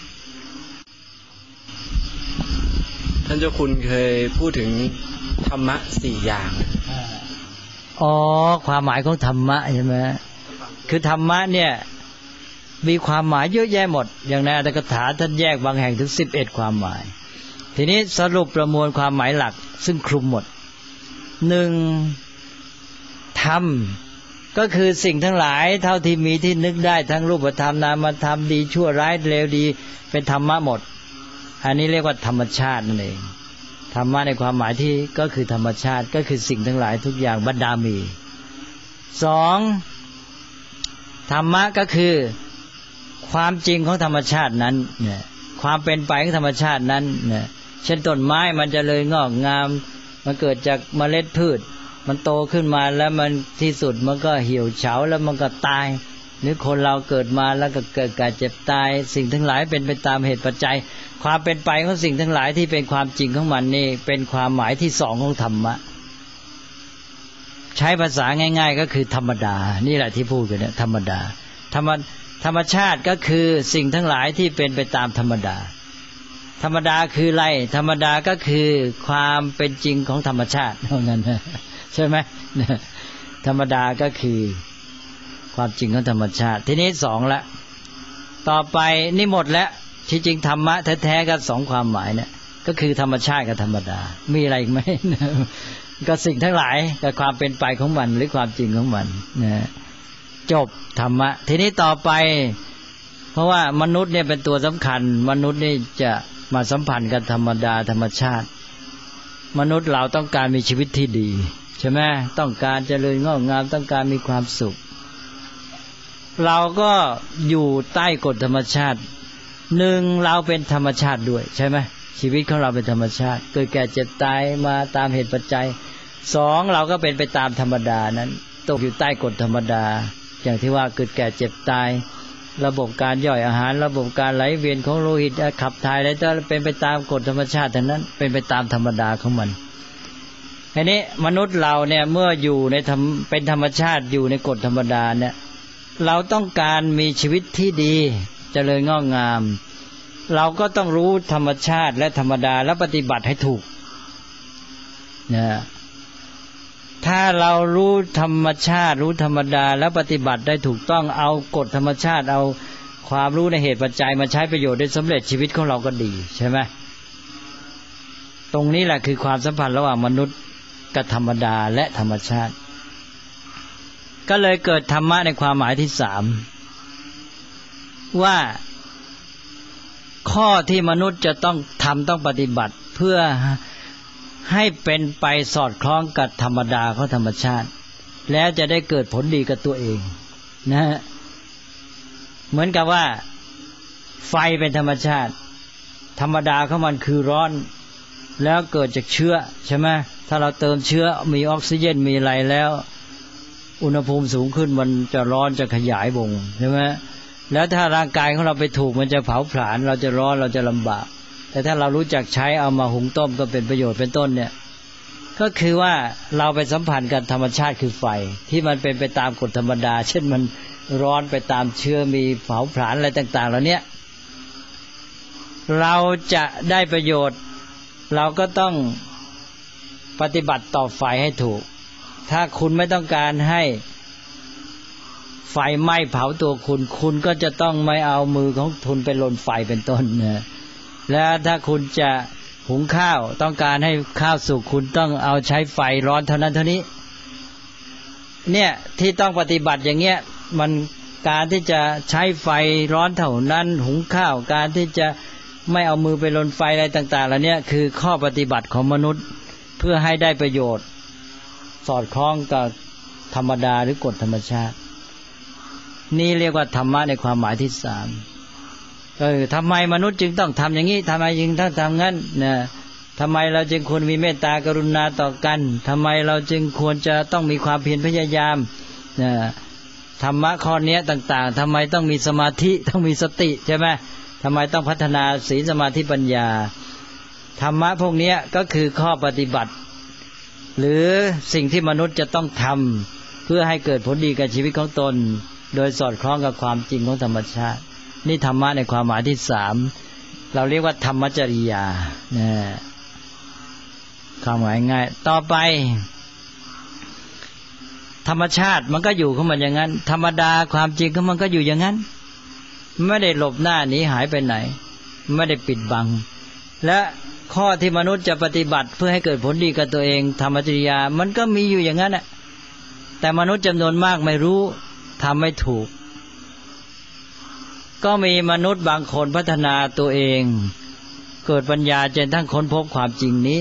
Speaker 4: ท่านเจ้าคุณเคยพูดถึงธรรมะ4อย่าง
Speaker 3: ความหมายของธรรมะใช่ไหมคือธรรมะเนี่ยมีความหมายเยอะแยะหมดอย่างในอัตถกถาท่านแยกบางแห่งถึง11ความหมายทีนี้สรุปประมวลความหมายหลักซึ่งคลุมหมด1ธรรมก็คือสิ่งทั้งหลายเท่าที่มีที่นึกได้ทั้งรูปธรรมนามธรรมดีชั่วร้ายเลวดีเป็นธรรมะหมดอันนี้เรียกว่าธรรมชาตินั่นเองธรรมะในความหมายที่ก็คือธรรมชาติก็คือสิ่งทั้งหลายทุกอย่างบรรดามี2ธรรมะก็คือความจริงของธรรมชาตินั้นเนี่ยความเป็นไปของธรรมชาตินั้นเนี่ยเช่นต้นไม้มันจะเลยงอกงามมันเกิดจากเมล็ดพืชมันโตขึ้นมาแล้วมันที่สุดมันก็เหี่ยวเฉาแล้วมันก็ตายหรือคนเราเกิดมาแล้วก็เกิดการเจ็บตายสิ่งทั้งหลายเป็นไปตามเหตุปัจจัยความเป็นไปของสิ่งทั้งหลายที่เป็นความจริงของมันนี่เป็นความหมายที่2ของธรรมะใช้ภาษาง่ายๆก็คือธรรมดานี่แหละที่พูดกันเนี่ยธรรมดาธรรมชาติก็คือสิ่งทั้งหลายที่เป็นไปตามธรรมดาธรรมดาคืออะไรธรรมดาก็คือความเป็นจริงของธรรมชาติเท่านั้นใช่ไหมธรรมดาก็คือความจริงของธรรมชาติทีนี้2ละต่อไปนี่หมดแล้วที่จริงธรรมะแท้ๆก็2ความหมายเนี่ยก็คือธรรมชาติกับธรรมดามีอะไรอีกไหมก็สิ่งทั้งหลายกับความเป็นไปของมันหรือความจริงของมันนะจบธรรมะทีนี้ต่อไปเพราะว่ามนุษย์เนี่ยเป็นตัวสำคัญมนุษย์นี่จะมาสัมพันธ์กับธรรมดาธรรมชาติมนุษย์เราต้องการมีชีวิตที่ดีใช่ไหมต้องการเจริญงอกงามต้องการมีความสุขเราก็อยู่ใต้กฎธรรมชาติหนึ่งเราเป็นธรรมชาติด้วยใช่ไหมชีวิตของเราเป็นธรรมชาติเกิดแก่เจ็บตายมาตามเหตุปัจจัยสองเราก็เป็นไปตามธรรมดานั้นตกอยู่ใต้กฎธรรมดาอย่างที่ว่าเกิดแก่เจ็บตายระบบการย่อยอาหารระบบการไหลเวียนของโลหิตขับถ่ายอะไรก็เป็นไปตามกฎธรรมชาติทั้งนั้นเป็นไปตามธรรมดาของมันทีนี้มนุษย์เราเนี่ยเมื่ออยู่ในเป็นธรรมชาติอยู่ในกฎธรรมดาเนี่ยเราต้องการมีชีวิตที่ดีเจริญงอกงามเราก็ต้องรู้ธรรมชาติและธรรมดาและปฏิบัติให้ถูกนะถ้าเรารู้ธรรมชาติรู้ธรรมดาแล้วปฏิบัติได้ถูกต้องเอากฎธรรมชาติเอาความรู้ในเหตุปัจจัยมาใช้ประโยชน์ได้สำเร็จชีวิตของเราก็ดีใช่ไหมตรงนี้แหละคือความสัมพันธ์ระหว่างมนุษย์กับธรรมดาและธรรมชาติก็เลยเกิดธรรมะในความหมายที่สามว่าข้อที่มนุษย์จะต้องทำต้องปฏิบัติเพื่อให้เป็นไปสอดคล้องกับธรรมดาของธรรมชาติแล้วจะได้เกิดผลดีกับตัวเองนะฮะเหมือนกับว่าไฟเป็นธรรมชาติธรรมดาของมันคือร้อนแล้วเกิดจากเชื้อใช่ไหมถ้าเราเติมเชื้อมีออกซิเจนมีอะไรแล้วอุณหภูมิสูงขึ้นมันจะร้อนจะขยายวงใช่ไหมแล้วถ้าร่างกายของเราไปถูกมันจะเผาผลาญเราจะร้อนเราจะลำบากแต่ถ้าเรารู้จักใช้เอามาหุงต้มก็เป็นประโยชน์เป็นต้นเนี่ยก็คือว่าเราไปสัมพันธ์กับธรรมชาติคือไฟที่มันเป็นไปตามกฎธรรมดาเช่นมันร้อนไปตามเชื้อมีเผาผลาญอะไรต่างๆเหล่านี้เราจะได้ประโยชน์เราก็ต้องปฏิบัติต่อไฟให้ถูกถ้าคุณไม่ต้องการให้ไฟไหม้เผาตัวคุณก็จะต้องไม่เอามือของคุณไปลนไฟเป็นต้นนะและถ้าคุณจะหุงข้าวต้องการให้ข้าวสุกคุณต้องเอาใช้ไฟร้อนเท่านั้นเท่านี้เนี่ยที่ต้องปฏิบัติอย่างเงี้ยมันการที่จะใช้ไฟร้อนเท่านั้นหุงข้าวการที่จะไม่เอามือไปลนไฟอะไรต่างๆเหล่านี้คือข้อปฏิบัติของมนุษย์เพื่อให้ได้ประโยชน์สอดคล้องกับธรรมดาหรือกฎธรรมชาตินี่เรียกว่าธรรมะในความหมายที่สามทำไมมนุษย์จึงต้องทำอย่างนี้ทำไมจึงต้องทำงั้นนะทำไมเราจึงควรมีเมตตากรุณาต่อกันทำไมเราจึงควรจะต้องมีความเพียรพยายามนะธรรมะข้อนี้ต่างๆทำไมต้องมีสมาธิต้องมีสติใช่ไหมทำไมต้องพัฒนาศีลสมาธิปัญญาธรรมะพวกนี้ก็คือข้อปฏิบัติหรือสิ่งที่มนุษย์จะต้องทำเพื่อให้เกิดผลดีกับชีวิตของตนโดยสอดคล้องกับความจริงของธรรมชาตินี่ธรรมะในความหมายที่สามเราเรียกว่าธรรมจริยานะความหมายง่ายต่อไปธรรมชาติมันก็อยู่ของมันอย่างนั้นธรรมดาความจริงของมันก็อยู่อย่างนั้นไม่ได้หลบหน้าหนีหายไปไหนไม่ได้ปิดบังและข้อที่มนุษย์จะปฏิบัติเพื่อให้เกิดผลดีกับตัวเองธรรมจริยามันก็มีอยู่อย่างนั้นแหละแต่มนุษย์จำนวนมากไม่รู้ทำไม่ถูกก็มีมนุษย์บางคนพัฒนาตัวเองเกิดปัญญาจนทั้งค้นพบความจริงนี้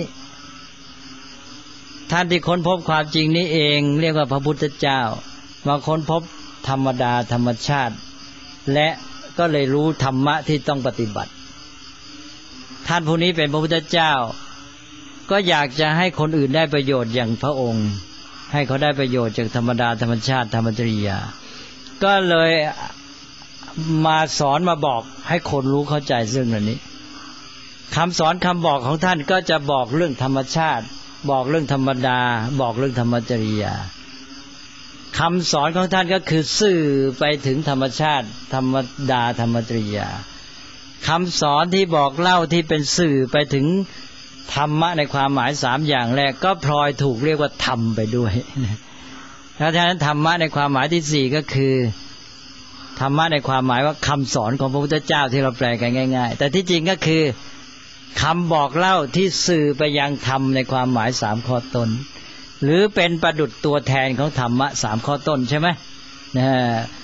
Speaker 3: ท่านที่ค้นพบความจริงนี้เองเรียกว่าพระพุทธเจ้ามาค้นพบธรรมดาธรรมชาติและก็เลยรู้ธรรมะที่ต้องปฏิบัติท่านผู้นี้เป็นพระพุทธเจ้าก็อยากจะให้คนอื่นได้ประโยชน์อย่างพระองค์ให้เขาได้ประโยชน์จากธรรมดาธรรมชาติธรรมจริยาก็เลยมาสอนมาบอกให้คนรู้เข้าใจซึ่งเหล่านี้คำสอนคำบอกของท่านก็จะบอกเรื่องธรรมชาติบอกเรื่องธรรมดาบอกเรื่องธรรมจริยาคำสอนของท่านก็คือสื่อไปถึงธรรมชาติธรรมดาธรรมจริยาคำสอนที่บอกเล่าที่เป็นสื่อไปถึงธรรมะในความหมายสามอย่างแรกก็พลอยถูกเรียกว่าธรรมไปด้วยแล้วฉะนั้นธรรมะในความหมายที่สี่ก็คือธรรมะในความหมายว่าคำสอนของพระพุทธเจ้าที่เราแปลกันง่ายๆแต่ที่จริงก็คือคำบอกเล่าที่สื่อไปยังธรรมในความหมายสามข้อต้นหรือเป็นประดุจตัวแทนของธรรมะสามข้อต้นใช่ไหม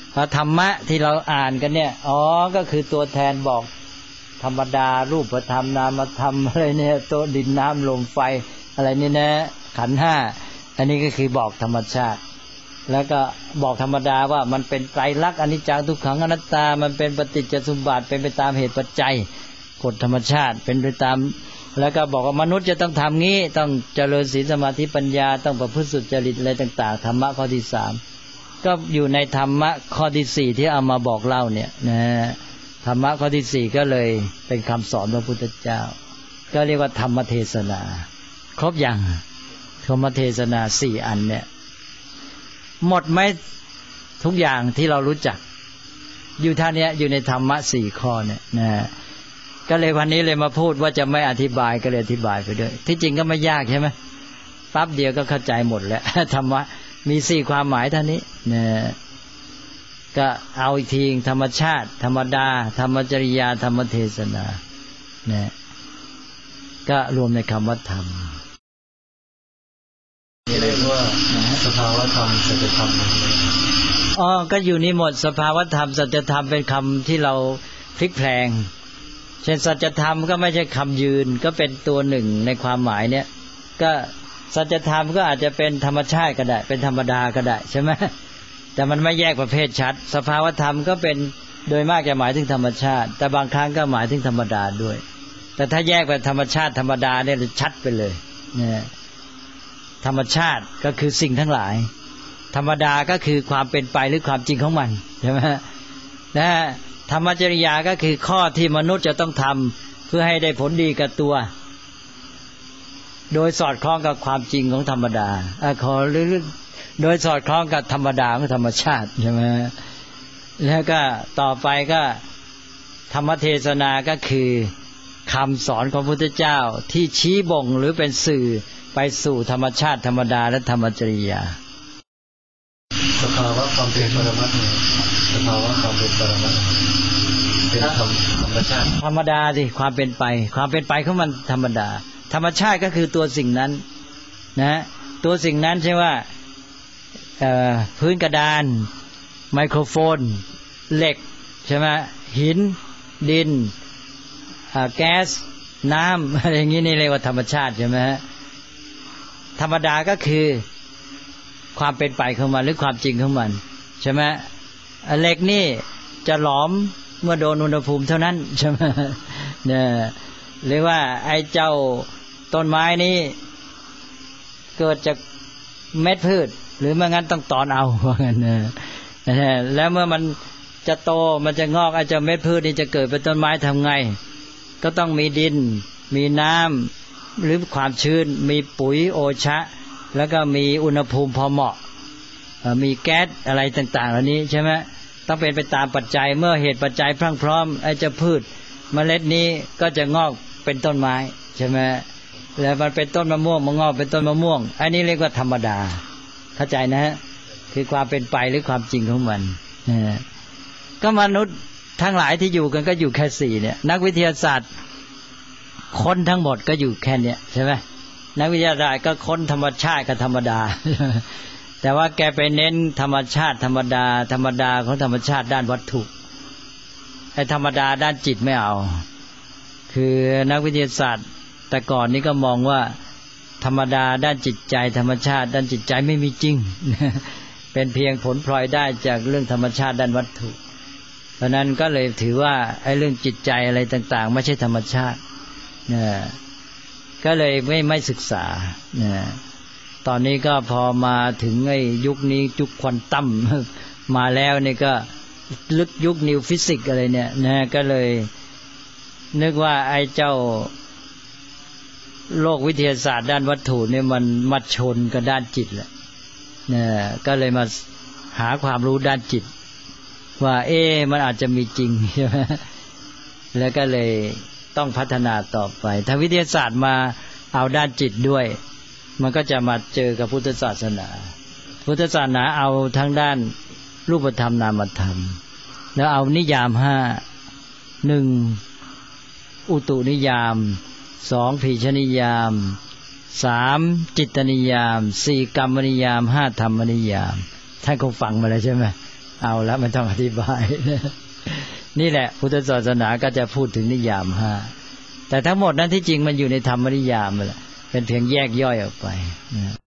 Speaker 3: ธรรมะที่เราอ่านกันเนี่ยก็คือตัวแทนบอกธรรมดารูปธรรมนามธรรมอะไรเนี่ยตัวดินน้ำลมไฟอะไรนี่นะขันธ์ห้าอันนี้ก็คือบอกธรรมชาติแล้วก็บอกธรรมดาว่ามันเป็นไตรลักษณ์อนิจจังทุกขังอนัตตามันเป็นปฏิจจสมุปบาทเป็นไปตามเหตุปัจจัยกฎธรรมชาติเป็นไปตามแล้วก็บอกว่ามนุษย์จะต้องทำงี้ต้องเจริญศีลสมาธิปัญญาต้องประพฤติสุจริตอะไรต่างๆธรรมะข้อที่3ก็อยู่ในธรรมะข้อที่4ที่เอามาบอกเล่าเนี่ยนะธรรมะข้อที่4ก็เลยเป็นคำสอนพระพุทธเจ้าก็เรียกว่าธรรมเทศนาครบอย่างธรรมเทศนา4อันเนี่ยหมดไหมทุกอย่างที่เรารู้จักอยู่ท่านี้อยู่ในธรรมะ4ข้อเนี่ยนะก็เลยวันนี้เลยมาพูดว่าจะไม่อธิบายก็เลยอธิบายไปด้วยที่จริงก็ไม่ยากใช่ไหมปั๊บเดียวก็เข้าใจหมดแล้วธรรมะมี4ความหมายเท่านี้นะก็เอาอีกทีธรรมชาติธรรมดาธรรมจริยาธรรมเทศนานะก็รวมในคำว่าธรรม
Speaker 4: เรียกว่าสภาวธรรมสัจธรรม
Speaker 3: ก็อยู่นี่หมดสภาวธรรมสัจธรรมเป็นคำที่เราพลิกแพลงเช่นสัจธรรมก็ไม่ใช่คำยืนก็เป็นตัวหนึ่งในความหมายเนี่ยก็สัจธรรมก็อาจจะเป็นธรรมชาติก็ได้เป็นธรรมดาก็ได้ใช่ไหมแต่มันไม่แยกประเภทชัดสภาวธรรมก็เป็นโดยมากจะหมายถึงธรรมชาติแต่บางครั้งก็หมายถึงธรรมดาด้วยแต่ถ้าแยกเป็นธรรมชาติธรรมดาเนี่ยชัดไปเลยเนี่ยธรรมชาติก็คือสิ่งทั้งหลายธรรมดาก็คือความเป็นไปหรือความจริงของมันใช่ไหมนะธรรมจริยาก็คือข้อที่มนุษย์จะต้องทำเพื่อให้ได้ผลดีกับตัวโดยสอดคล้องกับความจริงของธรรมดาหรือโดยสอดคล้องกับธรรมดาของธรรมชาติใช่ไหมแล้วก็ต่อไปก็ธรรมเทศนาก็คือคำสอนของพระพุทธเจ้าที่ชี้บ่งหรือเป็นสื่อไปสู่ธรรมชาติธรรมดาและธรรมจริยา
Speaker 4: สภาวะความเป็นปรมัตถ์สภาวะความเป็นปรมัตถ์เป็นธรรมชาติ
Speaker 3: ธรรมดาสิความเป็นไปของมันธรรมดาธรรมชาติก็คือตัวสิ่งนั้นนะตัวสิ่งนั้นใช่ว่าพื้นกระดานไมโครโฟนเหล็กใช่ไหมหินดินแก๊สน้ำอะไรอย่างนี้นี่เรียกว่าธรรมชาติใช่ไหมธรรมดาก็คือความเป็นไปของมันหรือความจริงของมันใช่ไหมเหล็กนี่จะหลอมเมื่อโดนอุณหภูมิเท่านั้นใช่ไหมเนี่ยเรียกว่าไอ้เจ้าต้นไม้นี้เกิดจากเม็ดพืชหรือไม่งั้นต้องตอนเอาว่างั้นแล้วเมื่อมันจะโตมันจะงอกไอ้เจ้าเม็ดพืชนี่จะเกิดเป็นต้นไม้ทำไงก็ต้องมีดินมีน้ำหรือความชื้นมีปุ๋ยโอชะแล้วก็มีอุณหภูมิพอเหมาะมีแก๊สอะไรต่างๆเหล่านี้ใช่ไหมต้องเป็นไปตามปัจจัยเมื่อเหตุปัจจัยพรั่งพร้อมไอ้เจ้าพืชเมล็ดนี้ก็จะงอกเป็นต้นไม้ใช่ไหมแล้วมันเป็นต้นมะม่วงมันงอกเป็นต้นมะม่วงอันนี้เรียกว่าธรรมดาเข้าใจนะฮะคือความเป็นไปหรือความจริงของมันก็มนุษย์ทั้งหลายที่อยู่กันก็อยู่แค่4เนี่ยนักวิทยาศาสตร์ค้นทั้งหมดก็อยู่แค่เนี้ยใช่ไหมนักวิทยาศาสตร์ก็ค้นธรรมชาติกับธรรมดาแต่ว่าแกไปเน้นธรรมชาติธรรมดาของธรรมชาติด้านวัตถุไอ้ธรรมดาด้านจิตไม่เอาคือนักวิทยาศาสตร์แต่ก่อนนี้ก็มองว่าธรรมดาด้านจิตใจธรรมชาติด้านจิตใจไม่มีจริงเป็นเพียงผลพลอยได้จากเรื่องธรรมชาติด้านวัตถุเพราะนั้นก็เลยถือว่าไอ้เรื่องจิตใจอะไรต่างๆไม่ใช่ธรรมชาติก็เลยไม่ศึกษาตอนนี้ก็พอมาถึงไอ้ยุคนี้ยุคควอนตัมมาแล้วนี่ก็ลึกยุคนิวฟิสิกส์อะไรเนี่ยก็เลยนึกว่าไอ้เจ้าโลกวิทยาศาสตร์ด้านวัตถุเนี่ยมันมาชนกับด้านจิตแหละก็เลยมาหาความรู้ด้านจิตว่ามันอาจจะมีจริงใช่ไหมแล้วก็เลยต้องพัฒนาต่อไปถ้าวิทยาศาสตร์มาเอาด้านจิตด้วยมันก็จะมาเจอกับพุทธศาสนาเอาทั้งด้านรูปธรรมนามธรรมแล้วเอานิยาม5 1อุตุนิยาม2พีชนิยาม3จิตตนิยาม4กรรมนิยาม5ธรรมนิยามท่านคงฟังมาแล้วใช่ไหมเอาแล้วมันต้องอธิบาย นี่แหละพุทธศาสนาก็จะพูดถึงนิยามห้าแต่ทั้งหมดนั้นที่จริงมันอยู่ในธรรมนิยามแหละเป็นเพียงแยกย่อยออกไปนะ